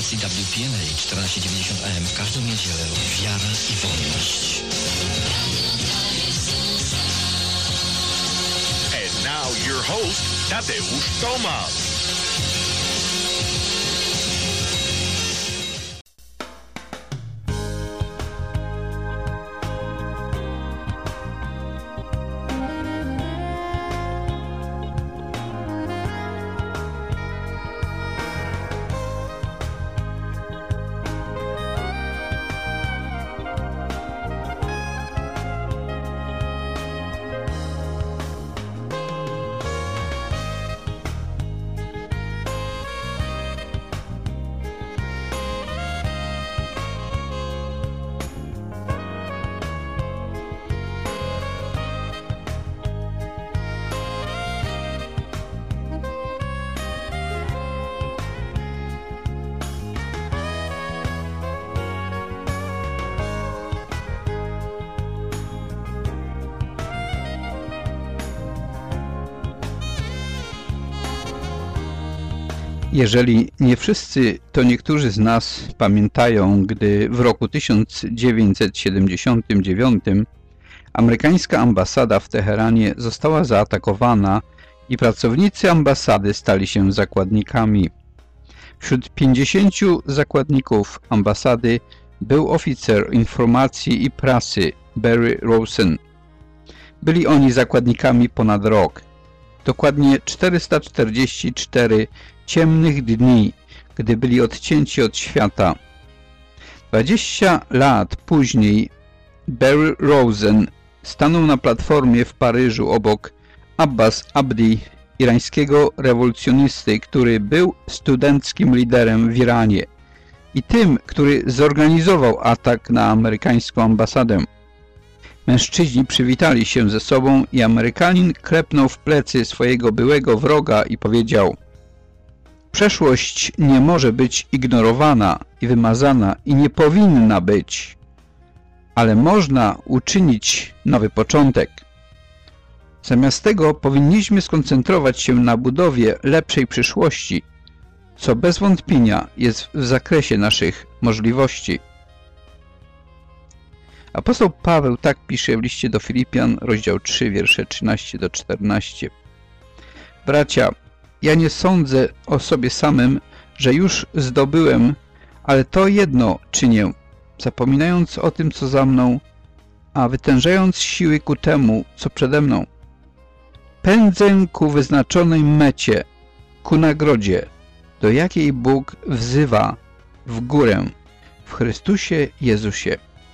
stacji WPNA 1490 AM w każdą niedzielę wiara i wolność. And now your host, Tadeusz Tomasz. Jeżeli nie wszyscy, to niektórzy z nas pamiętają, gdy w roku 1979 amerykańska ambasada w Teheranie została zaatakowana i pracownicy ambasady stali się zakładnikami. Wśród 50 zakładników ambasady był oficer informacji i prasy Barry Rosen. Byli oni zakładnikami ponad rok. Dokładnie 444 ciemnych dni, gdy byli odcięci od świata. 20 lat później Barry Rosen stanął na platformie w Paryżu obok Abbas Abdi, irańskiego rewolucjonisty, który był studenckim liderem w Iranie i tym, który zorganizował atak na amerykańską ambasadę. Mężczyźni przywitali się ze sobą i Amerykanin klepnął w plecy swojego byłego wroga i powiedział: przeszłość nie może być ignorowana i wymazana i nie powinna być, ale można uczynić nowy początek. Zamiast tego powinniśmy skoncentrować się na budowie lepszej przyszłości, co bez wątpienia jest w zakresie naszych możliwości. Apostoł Paweł tak pisze w liście do Filipian, rozdział 3, wiersze 13-14. Bracia, ja nie sądzę o sobie samym, że już zdobyłem, ale to jedno czynię, zapominając o tym, co za mną, a wytężając siły ku temu, co przede mną. Pędzę ku wyznaczonej mecie, ku nagrodzie, do jakiej Bóg wzywa w górę, w Chrystusie Jezusie.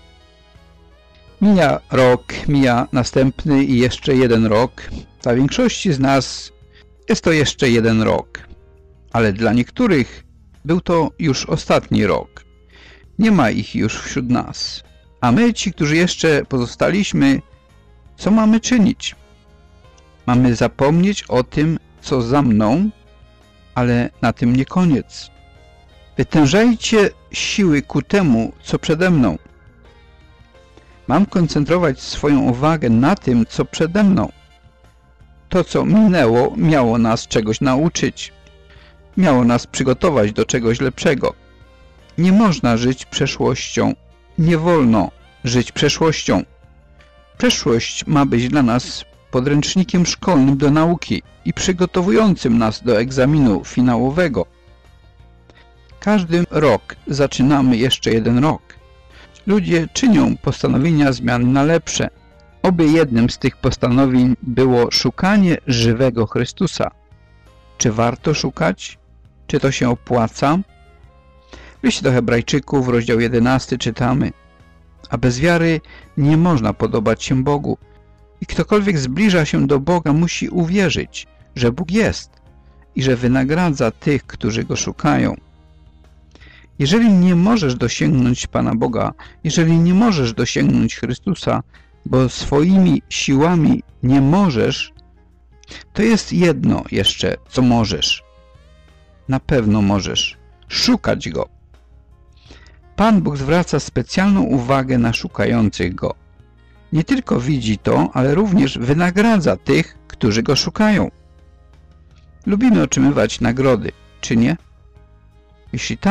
Mija rok, mija następny i jeszcze jeden rok. Dla większości z nas jest to jeszcze jeden rok, ale dla niektórych był to już ostatni rok. Nie ma ich już wśród nas. A my, ci, którzy jeszcze pozostaliśmy, co mamy czynić? Mamy zapomnieć o tym, co za mną, ale na tym nie koniec. Wytężajcie siły ku temu, co przede mną. Mam koncentrować swoją uwagę na tym, co przede mną. To, co minęło, miało nas czegoś nauczyć. Miało nas przygotować do czegoś lepszego. Nie można żyć przeszłością. Nie wolno żyć przeszłością. Przeszłość ma być dla nas podręcznikiem szkolnym do nauki i przygotowującym nas do egzaminu finałowego. Każdy rok zaczynamy jeszcze jeden rok. Ludzie czynią postanowienia zmian na lepsze. Oby jednym z tych postanowień było szukanie żywego Chrystusa. Czy warto szukać? Czy to się opłaca? W liście do Hebrajczyków, rozdział 11 czytamy: a bez wiary nie można podobać się Bogu. I ktokolwiek zbliża się do Boga, musi uwierzyć, że Bóg jest i że wynagradza tych, którzy Go szukają. Jeżeli nie możesz dosięgnąć Pana Boga, jeżeli nie możesz dosięgnąć Chrystusa, bo swoimi siłami nie możesz, to jest jedno jeszcze, co możesz. Na pewno możesz szukać Go. Pan Bóg zwraca specjalną uwagę na szukających Go. Nie tylko widzi to, ale również wynagradza tych, którzy Go szukają. Lubimy otrzymywać nagrody, czy nie? Jeśli tak,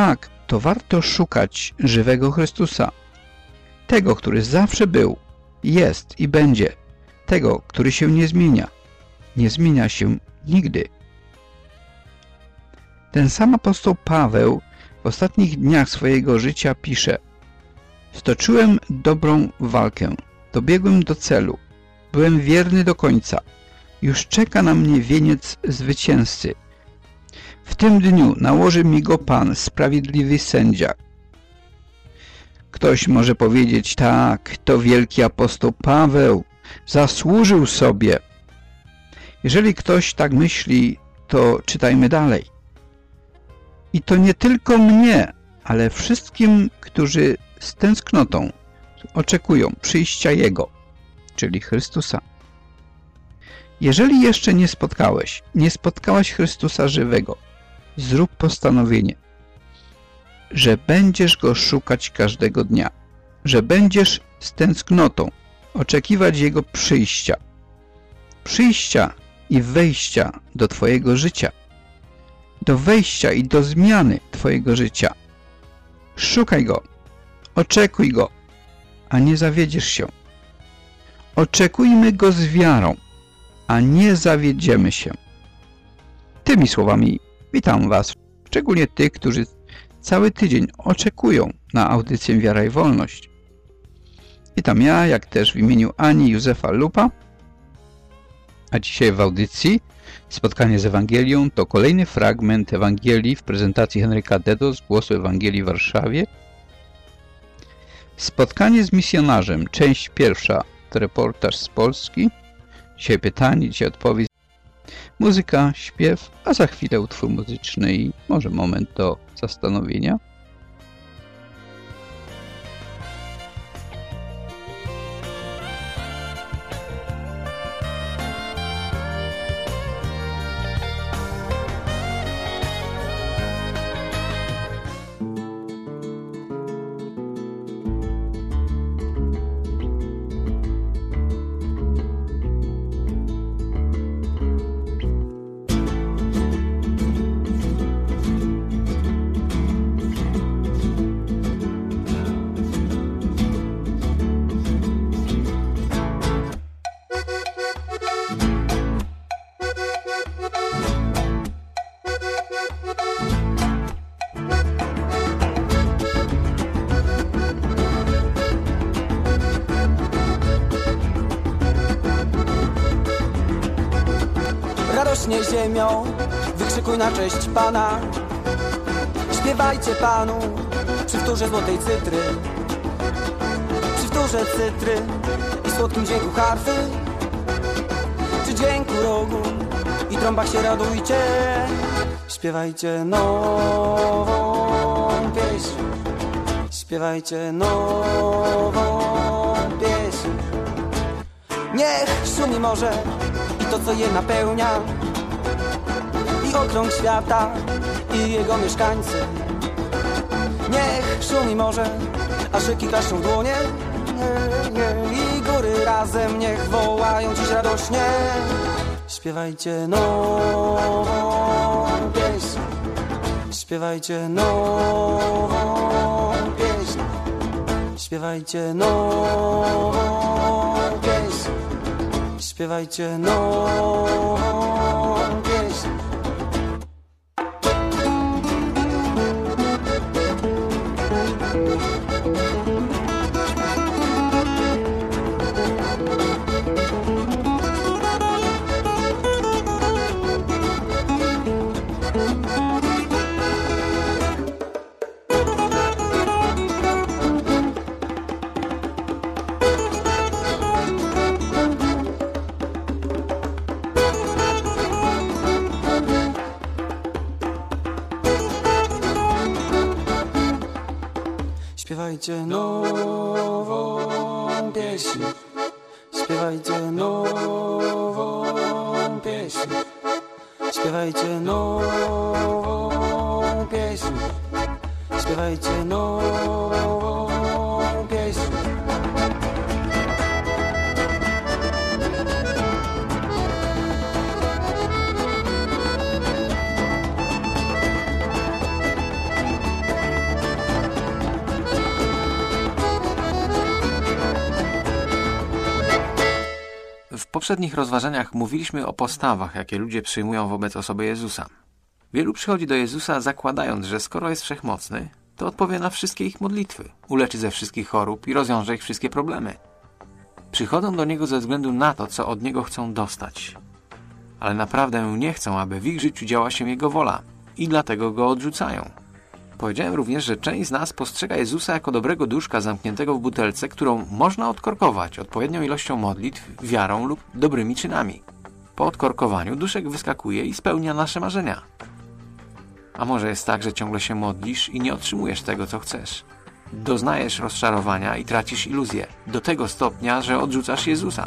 to warto szukać żywego Chrystusa. Tego, który zawsze był, jest i będzie. Tego, który się nie zmienia. Nie zmienia się nigdy. Ten sam apostoł Paweł w ostatnich dniach swojego życia pisze: stoczyłem dobrą walkę, dobiegłem do celu, byłem wierny do końca. Już czeka na mnie wieniec zwycięzcy. W tym dniu nałoży mi go Pan, sprawiedliwy sędzia. Ktoś może powiedzieć: tak, to wielki apostoł Paweł, zasłużył sobie. Jeżeli ktoś tak myśli, to czytajmy dalej. I to nie tylko mnie, ale wszystkim, którzy z tęsknotą oczekują przyjścia Jego, czyli Chrystusa. Jeżeli jeszcze nie spotkałaś Chrystusa żywego, zrób postanowienie, że będziesz Go szukać każdego dnia, że będziesz z tęsknotą oczekiwać Jego przyjścia i wejścia do Twojego życia, do wejścia i do zmiany Twojego życia. Szukaj Go, oczekuj Go, a nie zawiedziesz się. Oczekujmy Go z wiarą, a nie zawiedziemy się. Tymi słowami witam Was, szczególnie tych, którzy cały tydzień oczekują na audycję Wiara i Wolność. Witam ja, jak też w imieniu Ani Józefa Lupa, a dzisiaj w audycji Spotkanie z Ewangelią to kolejny fragment Ewangelii w prezentacji Henryka Dedo z Głosu Ewangelii w Warszawie. Spotkanie z misjonarzem, część pierwsza, to reportaż z Polski. Dzisiaj pytanie, dzisiaj odpowiedź. Muzyka, śpiew, a za chwilę utwór muzyczny i może moment do zastanowienia. Radośnie ziemią, wykrzykuj na cześć Pana. Śpiewajcie Panu przy wtórze złotej cytry, przy wtórze cytry i słodkim dźwięku harfy, przy dźwięku rogu i trąbach się radujcie. Śpiewajcie nową pieśń, śpiewajcie nową pieśń. Niech szumi morze i to, co je napełnia, i okrąg świata, i jego mieszkańcy. Niech szumi morze, a rzeki klaszczą w dłonie, i góry razem niech wołają dziś radośnie. Śpiewajcie nową pieśń, śpiewajcie nową pieśń, śpiewajcie nową pieśń, śpiewajcie nową pieśń. Śpiewajcie nową pieśń, śpiewajcie nową pieśń, śpiewajcie nową pieśń, śpiewajcie nową pieśń. poprzednich rozważaniach mówiliśmy o postawach, jakie ludzie przyjmują wobec osoby Jezusa. Wielu przychodzi do Jezusa zakładając, że skoro jest wszechmocny, to odpowie na wszystkie ich modlitwy, uleczy ze wszystkich chorób i rozwiąże ich wszystkie problemy. Przychodzą do Niego ze względu na to, co od Niego chcą dostać. Ale naprawdę nie chcą, aby w ich życiu działa się Jego wola i dlatego Go odrzucają. Powiedziałem również, że część z nas postrzega Jezusa jako dobrego duszka zamkniętego w butelce, którą można odkorkować odpowiednią ilością modlitw, wiarą lub dobrymi czynami. Po odkorkowaniu duszek wyskakuje i spełnia nasze marzenia. A może jest tak, że ciągle się modlisz i nie otrzymujesz tego, co chcesz? Doznajesz rozczarowania i tracisz iluzję do tego stopnia, że odrzucasz Jezusa.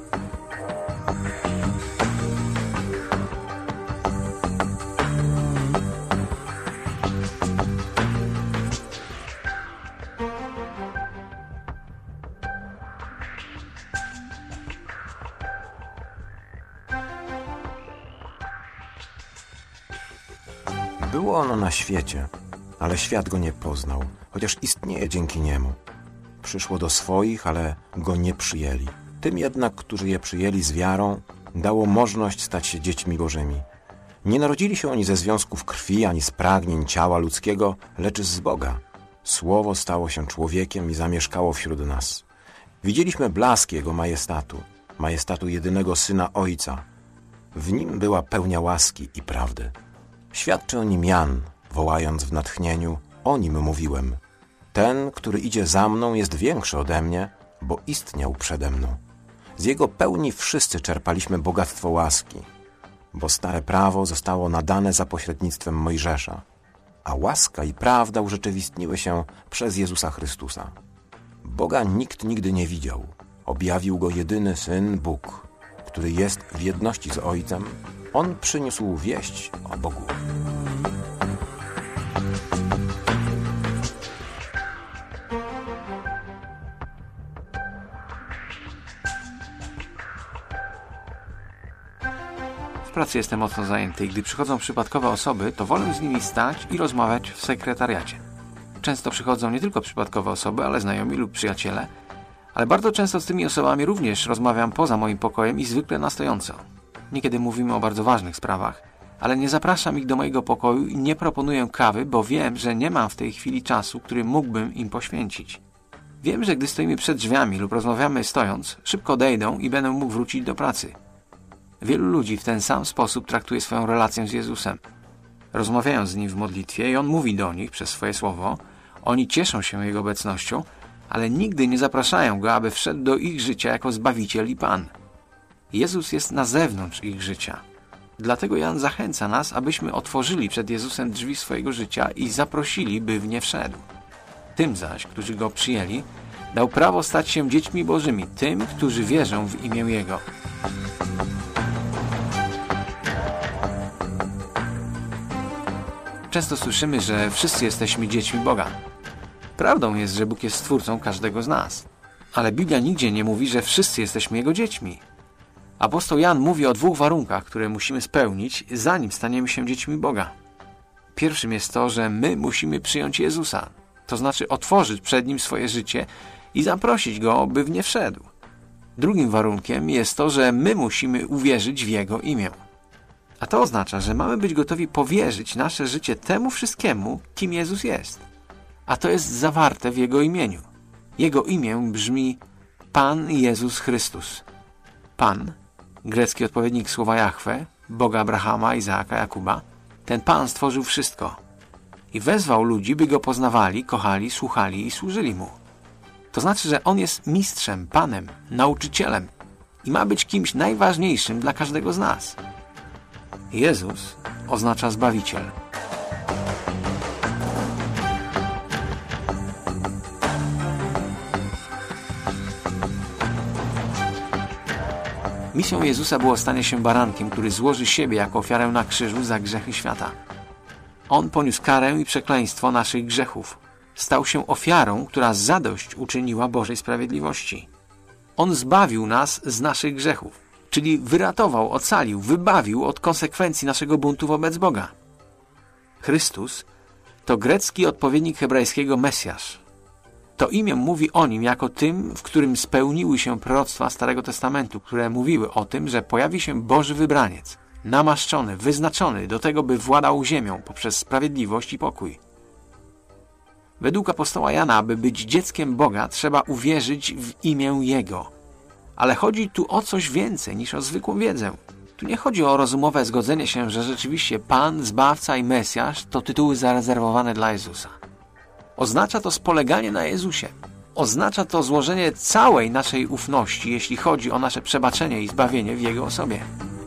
Było ono na świecie, ale świat go nie poznał, chociaż istnieje dzięki niemu. Przyszło do swoich, ale go nie przyjęli. Tym jednak, którzy je przyjęli z wiarą, dało możliwość stać się dziećmi Bożymi. Nie narodzili się oni ze związków krwi, ani z pragnień ciała ludzkiego, lecz z Boga. Słowo stało się człowiekiem i zamieszkało wśród nas. Widzieliśmy blask Jego majestatu jedynego Syna Ojca. W Nim była pełnia łaski i prawdy. Świadczy o Nim Jan, wołając w natchnieniu: o Nim mówiłem. Ten, który idzie za mną, jest większy ode mnie, bo istniał przede mną. Z Jego pełni wszyscy czerpaliśmy bogactwo łaski, bo stare prawo zostało nadane za pośrednictwem Mojżesza, a łaska i prawda urzeczywistniły się przez Jezusa Chrystusa. Boga nikt nigdy nie widział. Objawił Go jedyny Syn, Bóg, który jest w jedności z Ojcem. On przyniósł wieść o Bogu. W pracy jestem mocno zajęty i gdy przychodzą przypadkowe osoby, to wolę z nimi stać i rozmawiać w sekretariacie. Często przychodzą nie tylko przypadkowe osoby, ale znajomi lub przyjaciele, ale bardzo często z tymi osobami również rozmawiam poza moim pokojem i zwykle na stojąco. Niekiedy mówimy o bardzo ważnych sprawach, ale nie zapraszam ich do mojego pokoju i nie proponuję kawy, bo wiem, że nie mam w tej chwili czasu, który mógłbym im poświęcić. Wiem, że gdy stoimy przed drzwiami lub rozmawiamy stojąc, szybko odejdą i będę mógł wrócić do pracy. Wielu ludzi w ten sam sposób traktuje swoją relację z Jezusem. Rozmawiają z Nim w modlitwie i On mówi do nich przez swoje słowo. Oni cieszą się Jego obecnością, ale nigdy nie zapraszają Go, aby wszedł do ich życia jako Zbawiciel i Pan. Jezus jest na zewnątrz ich życia. Dlatego Jan zachęca nas, abyśmy otworzyli przed Jezusem drzwi swojego życia i zaprosili, by w nie wszedł. Tym zaś, którzy Go przyjęli, dał prawo stać się dziećmi Bożymi, tym, którzy wierzą w imię Jego. Często słyszymy, że wszyscy jesteśmy dziećmi Boga. Prawdą jest, że Bóg jest Stwórcą każdego z nas. Ale Biblia nigdzie nie mówi, że wszyscy jesteśmy Jego dziećmi. Apostoł Jan mówi o dwóch warunkach, które musimy spełnić, zanim staniemy się dziećmi Boga. Pierwszym jest to, że my musimy przyjąć Jezusa, to znaczy otworzyć przed Nim swoje życie i zaprosić Go, by w nie wszedł. Drugim warunkiem jest to, że my musimy uwierzyć w Jego imię. A to oznacza, że mamy być gotowi powierzyć nasze życie temu wszystkiemu, kim Jezus jest. A to jest zawarte w Jego imieniu. Jego imię brzmi Pan Jezus Chrystus. Pan, grecki odpowiednik słowa Jahwe, Boga Abrahama, Izaaka, Jakuba, ten Pan stworzył wszystko i wezwał ludzi, by Go poznawali, kochali, słuchali i służyli Mu. To znaczy, że On jest mistrzem, Panem, nauczycielem i ma być kimś najważniejszym dla każdego z nas. Jezus oznacza Zbawiciel. Misją Jezusa było stanie się barankiem, który złoży siebie jako ofiarę na krzyżu za grzechy świata. On poniósł karę i przekleństwo naszych grzechów. Stał się ofiarą, która zadość uczyniła Bożej sprawiedliwości. On zbawił nas z naszych grzechów, czyli wyratował, ocalił, wybawił od konsekwencji naszego buntu wobec Boga. Chrystus to grecki odpowiednik hebrajskiego Mesjasz. To imię mówi o nim jako tym, w którym spełniły się proroctwa Starego Testamentu, które mówiły o tym, że pojawi się Boży wybraniec, namaszczony, wyznaczony do tego, by władał ziemią poprzez sprawiedliwość i pokój. Według apostoła Jana, aby być dzieckiem Boga, trzeba uwierzyć w imię Jego. Ale chodzi tu o coś więcej niż o zwykłą wiedzę. Tu nie chodzi o rozumowe zgodzenie się, że rzeczywiście Pan, Zbawca i Mesjasz to tytuły zarezerwowane dla Jezusa. Oznacza to spoleganie na Jezusie. Oznacza to złożenie całej naszej ufności, jeśli chodzi o nasze przebaczenie i zbawienie w Jego osobie.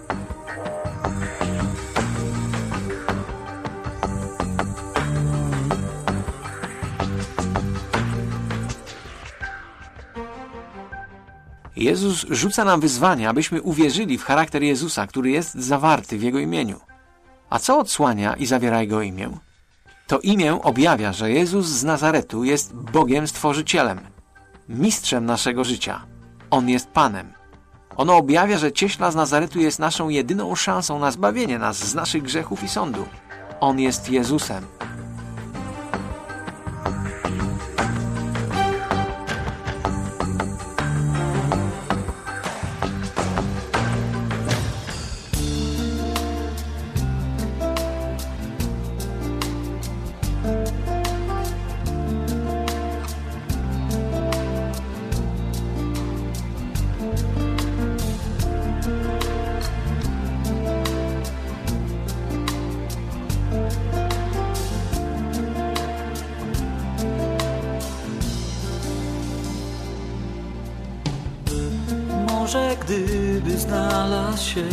Jezus rzuca nam wyzwanie, abyśmy uwierzyli w charakter Jezusa, który jest zawarty w Jego imieniu. A co odsłania i zawiera Jego imię? To imię objawia, że Jezus z Nazaretu jest Bogiem Stworzycielem, mistrzem naszego życia. On jest Panem. Ono objawia, że cieśla z Nazaretu jest naszą jedyną szansą na zbawienie nas z naszych grzechów i sądu. On jest Jezusem. Może gdyby znalazł się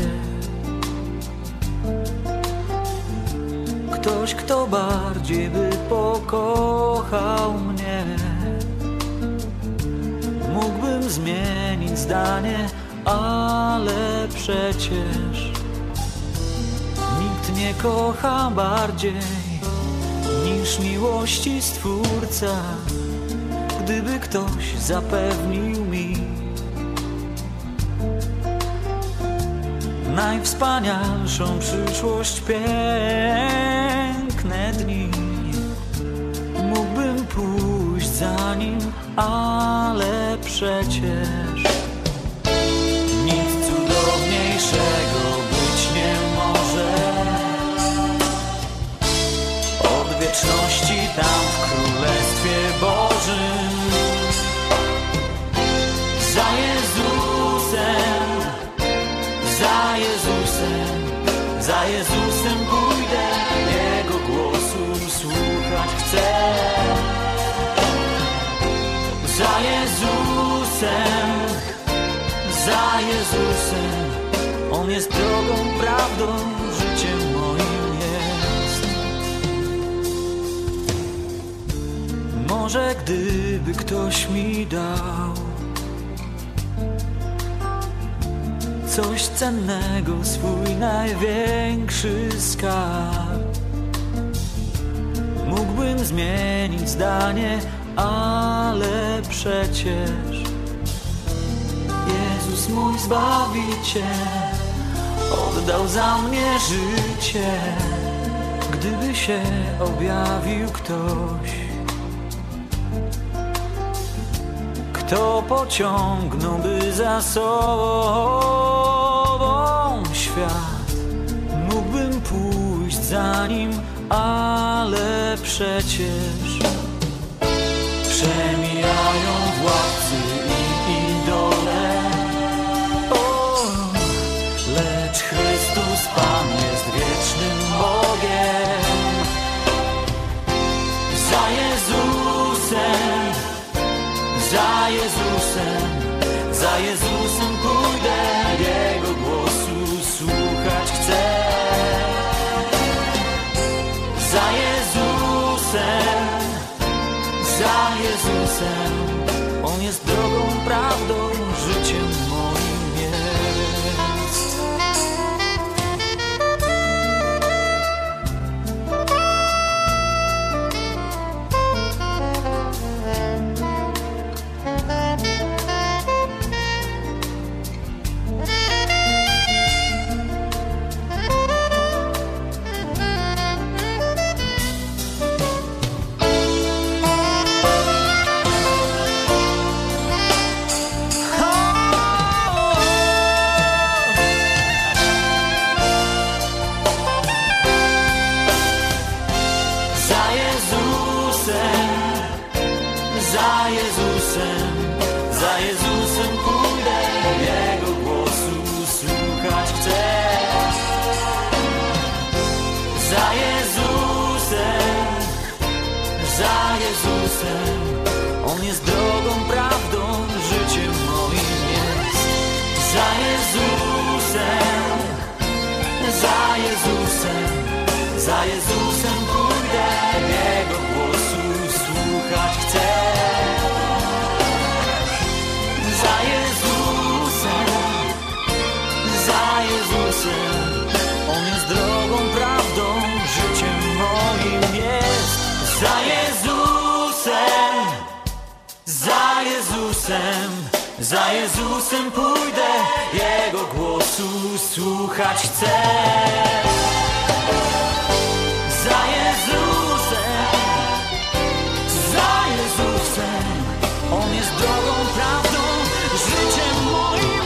ktoś, kto bardziej by pokochał mnie, mógłbym zmienić zdanie, ale przecież nikt nie kocha bardziej niż miłości Stwórca. Gdyby ktoś zapewnił mi najwspanialszą przyszłość, piękne dni, mógłbym pójść za nim, ale przecież nic cudowniejszego być nie może. Od wieczności tam w Królestwie Bożym za Jezusem, za Jezusem, za Jezusem pójdę, Jego głosu słuchać chcę. Za Jezusem, za Jezusem, On jest drogą, prawdą, życiem moim jest. Może gdyby ktoś mi dał coś cennego, swój największy skarb, mógłbym zmienić zdanie, ale przecież Jezus mój Zbawiciel oddał za mnie życie. Gdyby się objawił ktoś, kto pociągnąłby za sobą świat, mógłbym pójść za nim, ale przecież przemijają władcy i idole, lecz Chrystus Pan jest wiecznym Bogiem. Za Jezusem, za Jezusem, za Jezusem pójdę, Jego głosu słuchać chcę. Za Jezusem, za Jezusem, On jest drogą, prawdą, życiem moim jest. Za Jezusem pójdę, Jego głosu słuchać chcę. Za Jezusem, On jest drogą, prawdą, życiem moim jest. Za Jezusem pójdę, Jego głosu słuchać chcę. Za Jezusem, On jest drogą, prawdą, życiem moim jest. Za Jezusem pójdę, Jego głosu słuchać chcę. Za Jezusem, On jest drogą, prawdą, życiem moim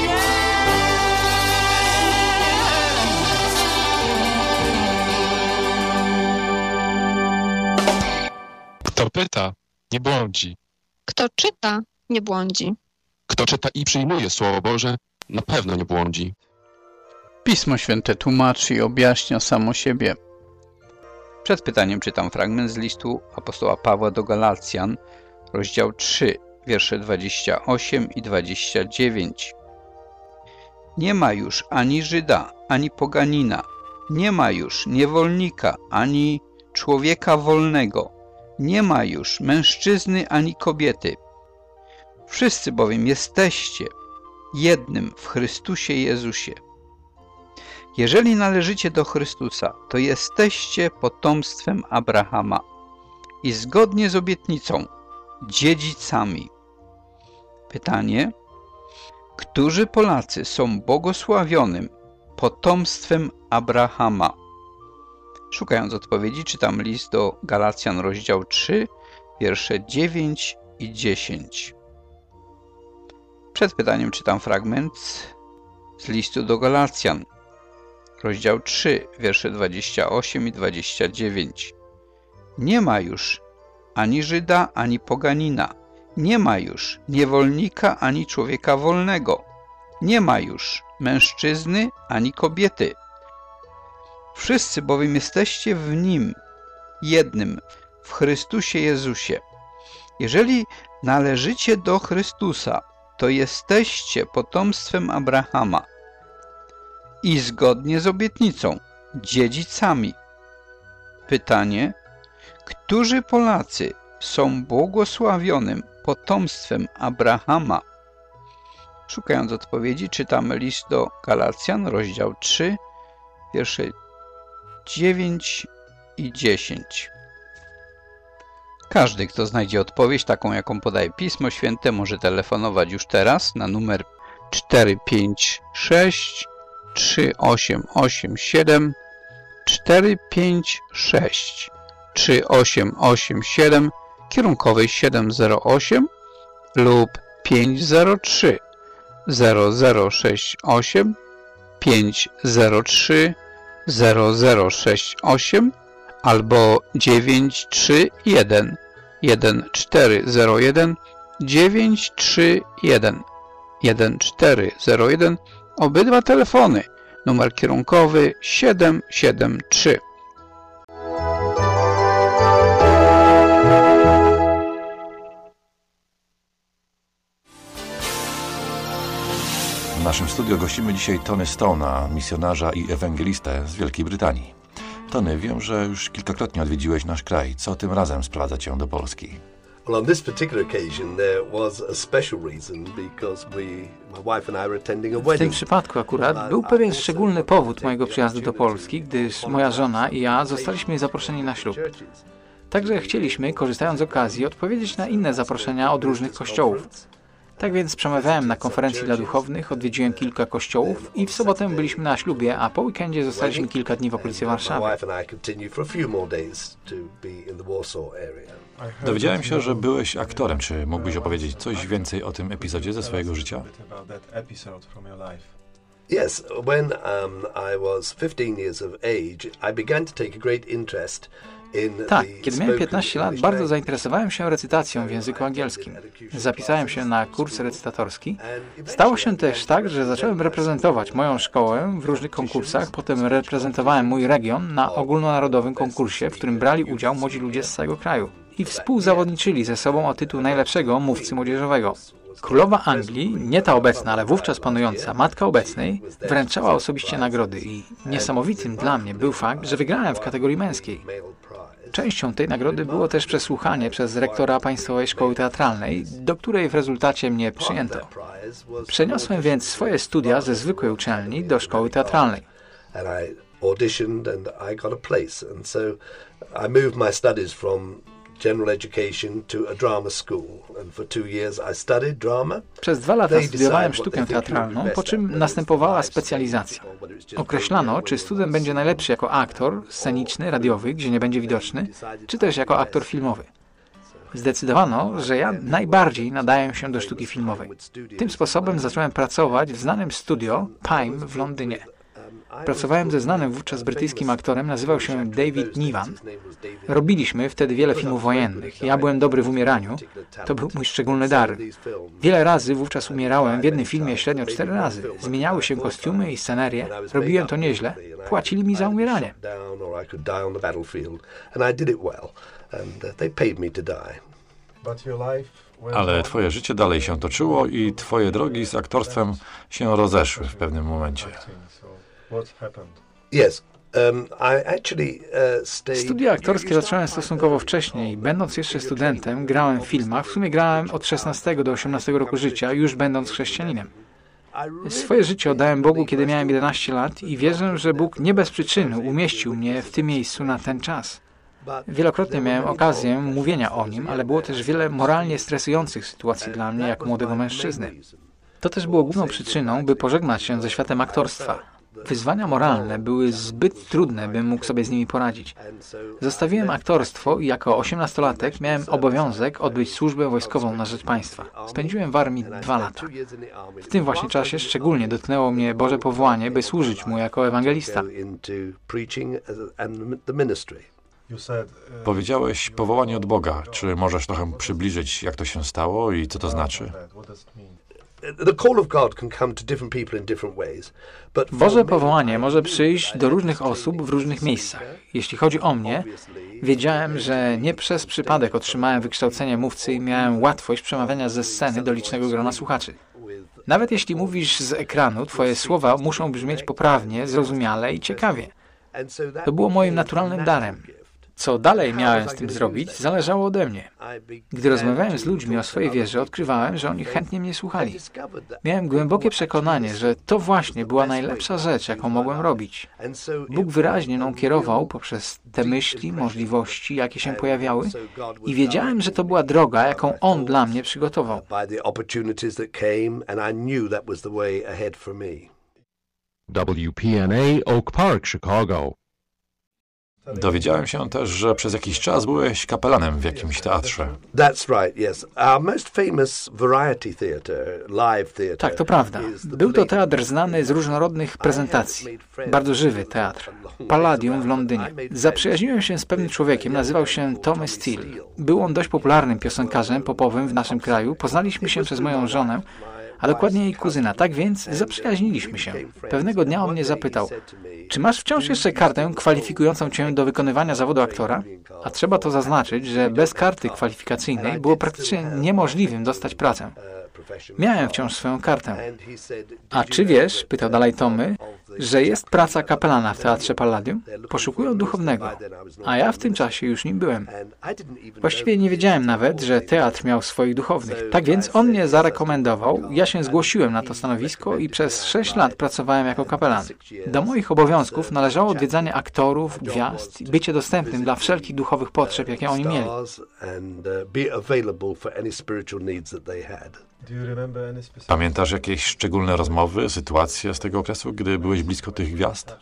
jest. Kto pyta, nie błądzi. Kto czyta, nie błądzi. Kto czyta i przyjmuje Słowo Boże, na pewno nie błądzi. Pismo Święte tłumaczy i objaśnia samo siebie. Przed pytaniem czytam fragment z listu apostoła Pawła do Galacjan, rozdział 3, wiersze 28 i 29. Nie ma już ani Żyda, ani poganina, nie ma już niewolnika, ani człowieka wolnego, nie ma już mężczyzny, ani kobiety. Wszyscy bowiem jesteście jednym w Chrystusie Jezusie. Jeżeli należycie do Chrystusa, to jesteście potomstwem Abrahama i zgodnie z obietnicą dziedzicami. Pytanie: którzy Polacy są błogosławionym potomstwem Abrahama? Szukając odpowiedzi, czytam list do Galacjan, rozdział 3, wiersze 9 i 10. Przed pytaniem czytam fragment z listu do Galacjan, rozdział 3, wiersze 28 i 29. Nie ma już ani Żyda, ani poganina, nie ma już niewolnika, ani człowieka wolnego, nie ma już mężczyzny, ani kobiety. Wszyscy bowiem jesteście w Nim jednym, w Chrystusie Jezusie. Jeżeli należycie do Chrystusa, to jesteście potomstwem Abrahama i zgodnie z obietnicą dziedzicami. Pytanie: którzy Polacy są błogosławionym potomstwem Abrahama? Szukając odpowiedzi, czytamy list do Galacjan, rozdział 3, wiersze 9 i 10. Każdy, kto znajdzie odpowiedź taką, jaką podaje Pismo Święte, może telefonować już teraz na numer 456 3887 456 3887 kierunkowej 708 lub 503 0068 503 0068 albo 931 1401 931 1401. Obydwa telefony. Numer kierunkowy 773. W naszym studiu gościmy dzisiaj Tony Stone'a, misjonarza i ewangelistę z Wielkiej Brytanii. Tony, wiem, że już kilkakrotnie odwiedziłeś nasz kraj. Co tym razem sprowadza cię do Polski? Well, on this particular occasion there was a special reason because my wife and I were attending a wedding. W tym przypadku akurat był pewien szczególny powód mojego przyjazdu do Polski, gdyż moja żona i ja zostaliśmy zaproszeni na ślub. Także chcieliśmy, korzystając z okazji, odpowiedzieć na inne zaproszenia od różnych kościołów. Tak więc przemawiałem na konferencji dla duchownych, odwiedziłem kilka kościołów i w sobotę byliśmy na ślubie, a po weekendzie zostaliśmy kilka dni w okolicy Warszawy. Dowiedziałem się, że byłeś aktorem. Czy mógłbyś opowiedzieć coś więcej o tym epizodzie ze swojego życia? Yes, when I was 15 years of age, I began to take a great interest Tak, kiedy miałem 15 lat, bardzo zainteresowałem się recytacją w języku angielskim. Zapisałem się na kurs recytatorski. Stało się też tak, że zacząłem reprezentować moją szkołę w różnych konkursach, potem reprezentowałem mój region na ogólnonarodowym konkursie, w którym brali udział młodzi ludzie z całego kraju i współzawodniczyli ze sobą o tytuł najlepszego mówcy młodzieżowego. Królowa Anglii, nie ta obecna, ale wówczas panująca, matka obecnej, wręczała osobiście nagrody i niesamowitym dla mnie był fakt, że wygrałem w kategorii męskiej. Częścią tej nagrody było też przesłuchanie przez rektora Państwowej Szkoły Teatralnej, do której w rezultacie mnie przyjęto. Przeniosłem więc swoje studia ze zwykłej uczelni do szkoły teatralnej. General education to a drama school, and for 2 years I studied drama. Przez 2 lata studiowałem sztukę teatralną, po czym następowała specjalizacja. Określano, czy student będzie najlepszy jako aktor sceniczny, radiowy, gdzie nie będzie widoczny, czy też jako aktor filmowy. Zdecydowano, że ja najbardziej nadaję się do sztuki filmowej. Tym sposobem zacząłem pracować w znanym studio Pime w Londynie. Pracowałem ze znanym wówczas brytyjskim aktorem, nazywał się David Niven. Robiliśmy wtedy wiele filmów wojennych. Ja byłem dobry w umieraniu. To był mój szczególny dar. Wiele razy wówczas umierałem w jednym filmie średnio 4 razy. Zmieniały się kostiumy i scenerie. Robiłem to nieźle. Płacili mi za umieranie. Ale twoje życie dalej się toczyło i twoje drogi z aktorstwem się rozeszły w pewnym momencie. Studia aktorskie zacząłem stosunkowo wcześniej. Będąc jeszcze studentem, grałem w filmach. W sumie grałem od 16 do 18 roku życia, już będąc chrześcijaninem. Swoje życie oddałem Bogu, kiedy miałem 11 lat i wierzę, że Bóg nie bez przyczyny umieścił mnie w tym miejscu na ten czas. Wielokrotnie miałem okazję mówienia o Nim, ale było też wiele moralnie stresujących sytuacji dla mnie, jak młodego mężczyzny. To też było główną przyczyną, by pożegnać się ze światem aktorstwa. Wyzwania moralne były zbyt trudne, bym mógł sobie z nimi poradzić. Zostawiłem aktorstwo i jako 18-latek miałem obowiązek odbyć służbę wojskową na rzecz państwa. Spędziłem w armii 2 lata. W tym właśnie czasie szczególnie dotknęło mnie Boże powołanie, by służyć Mu jako ewangelista. Powiedziałeś powołanie od Boga. Czy możesz trochę przybliżyć, jak to się stało i co to znaczy? Boże powołanie może przyjść do różnych osób w różnych miejscach. Jeśli chodzi o mnie, wiedziałem, że nie przez przypadek otrzymałem wykształcenie mówcy i miałem łatwość przemawiania ze sceny do licznego grona słuchaczy. Nawet jeśli mówisz z ekranu, twoje słowa muszą brzmieć poprawnie, zrozumiale i ciekawie. To było moim naturalnym darem. Co dalej miałem z tym zrobić, zależało ode mnie. Gdy rozmawiałem z ludźmi o swojej wierze, odkrywałem, że oni chętnie mnie słuchali. Miałem głębokie przekonanie, że to właśnie była najlepsza rzecz, jaką mogłem robić. Bóg wyraźnie mną kierował poprzez te myśli, możliwości, jakie się pojawiały i wiedziałem, że to była droga, jaką On dla mnie przygotował. WPNA Oak Park, Chicago. Dowiedziałem się też, że przez jakiś czas byłeś kapelanem w jakimś teatrze. Tak, to prawda. Był to teatr znany z różnorodnych prezentacji. Bardzo żywy teatr. Palladium w Londynie. Zaprzyjaźniłem się z pewnym człowiekiem, nazywał się Tommy Steele. Był on dość popularnym piosenkarzem popowym w naszym kraju. Poznaliśmy się przez moją żonę, a dokładnie jej kuzyna. Tak więc zaprzyjaźniliśmy się. Pewnego dnia on mnie zapytał, czy masz wciąż jeszcze kartę kwalifikującą cię do wykonywania zawodu aktora? A trzeba to zaznaczyć, że bez karty kwalifikacyjnej było praktycznie niemożliwym dostać pracę. Miałem wciąż swoją kartę. A czy wiesz, pytał dalej Tommy, że jest praca kapelana w Teatrze Palladium? Poszukują duchownego. A ja w tym czasie już nim byłem. Właściwie nie wiedziałem nawet, że teatr miał swoich duchownych. Tak więc on mnie zarekomendował, ja się zgłosiłem na to stanowisko i przez 6 lat pracowałem jako kapelan. Do moich obowiązków należało odwiedzanie aktorów, gwiazd i bycie dostępnym dla wszelkich duchowych potrzeb, jakie oni mieli. Pamiętasz jakieś szczególne rozmowy, sytuacje z tego okresu, gdy byłeś blisko tych gwiazd?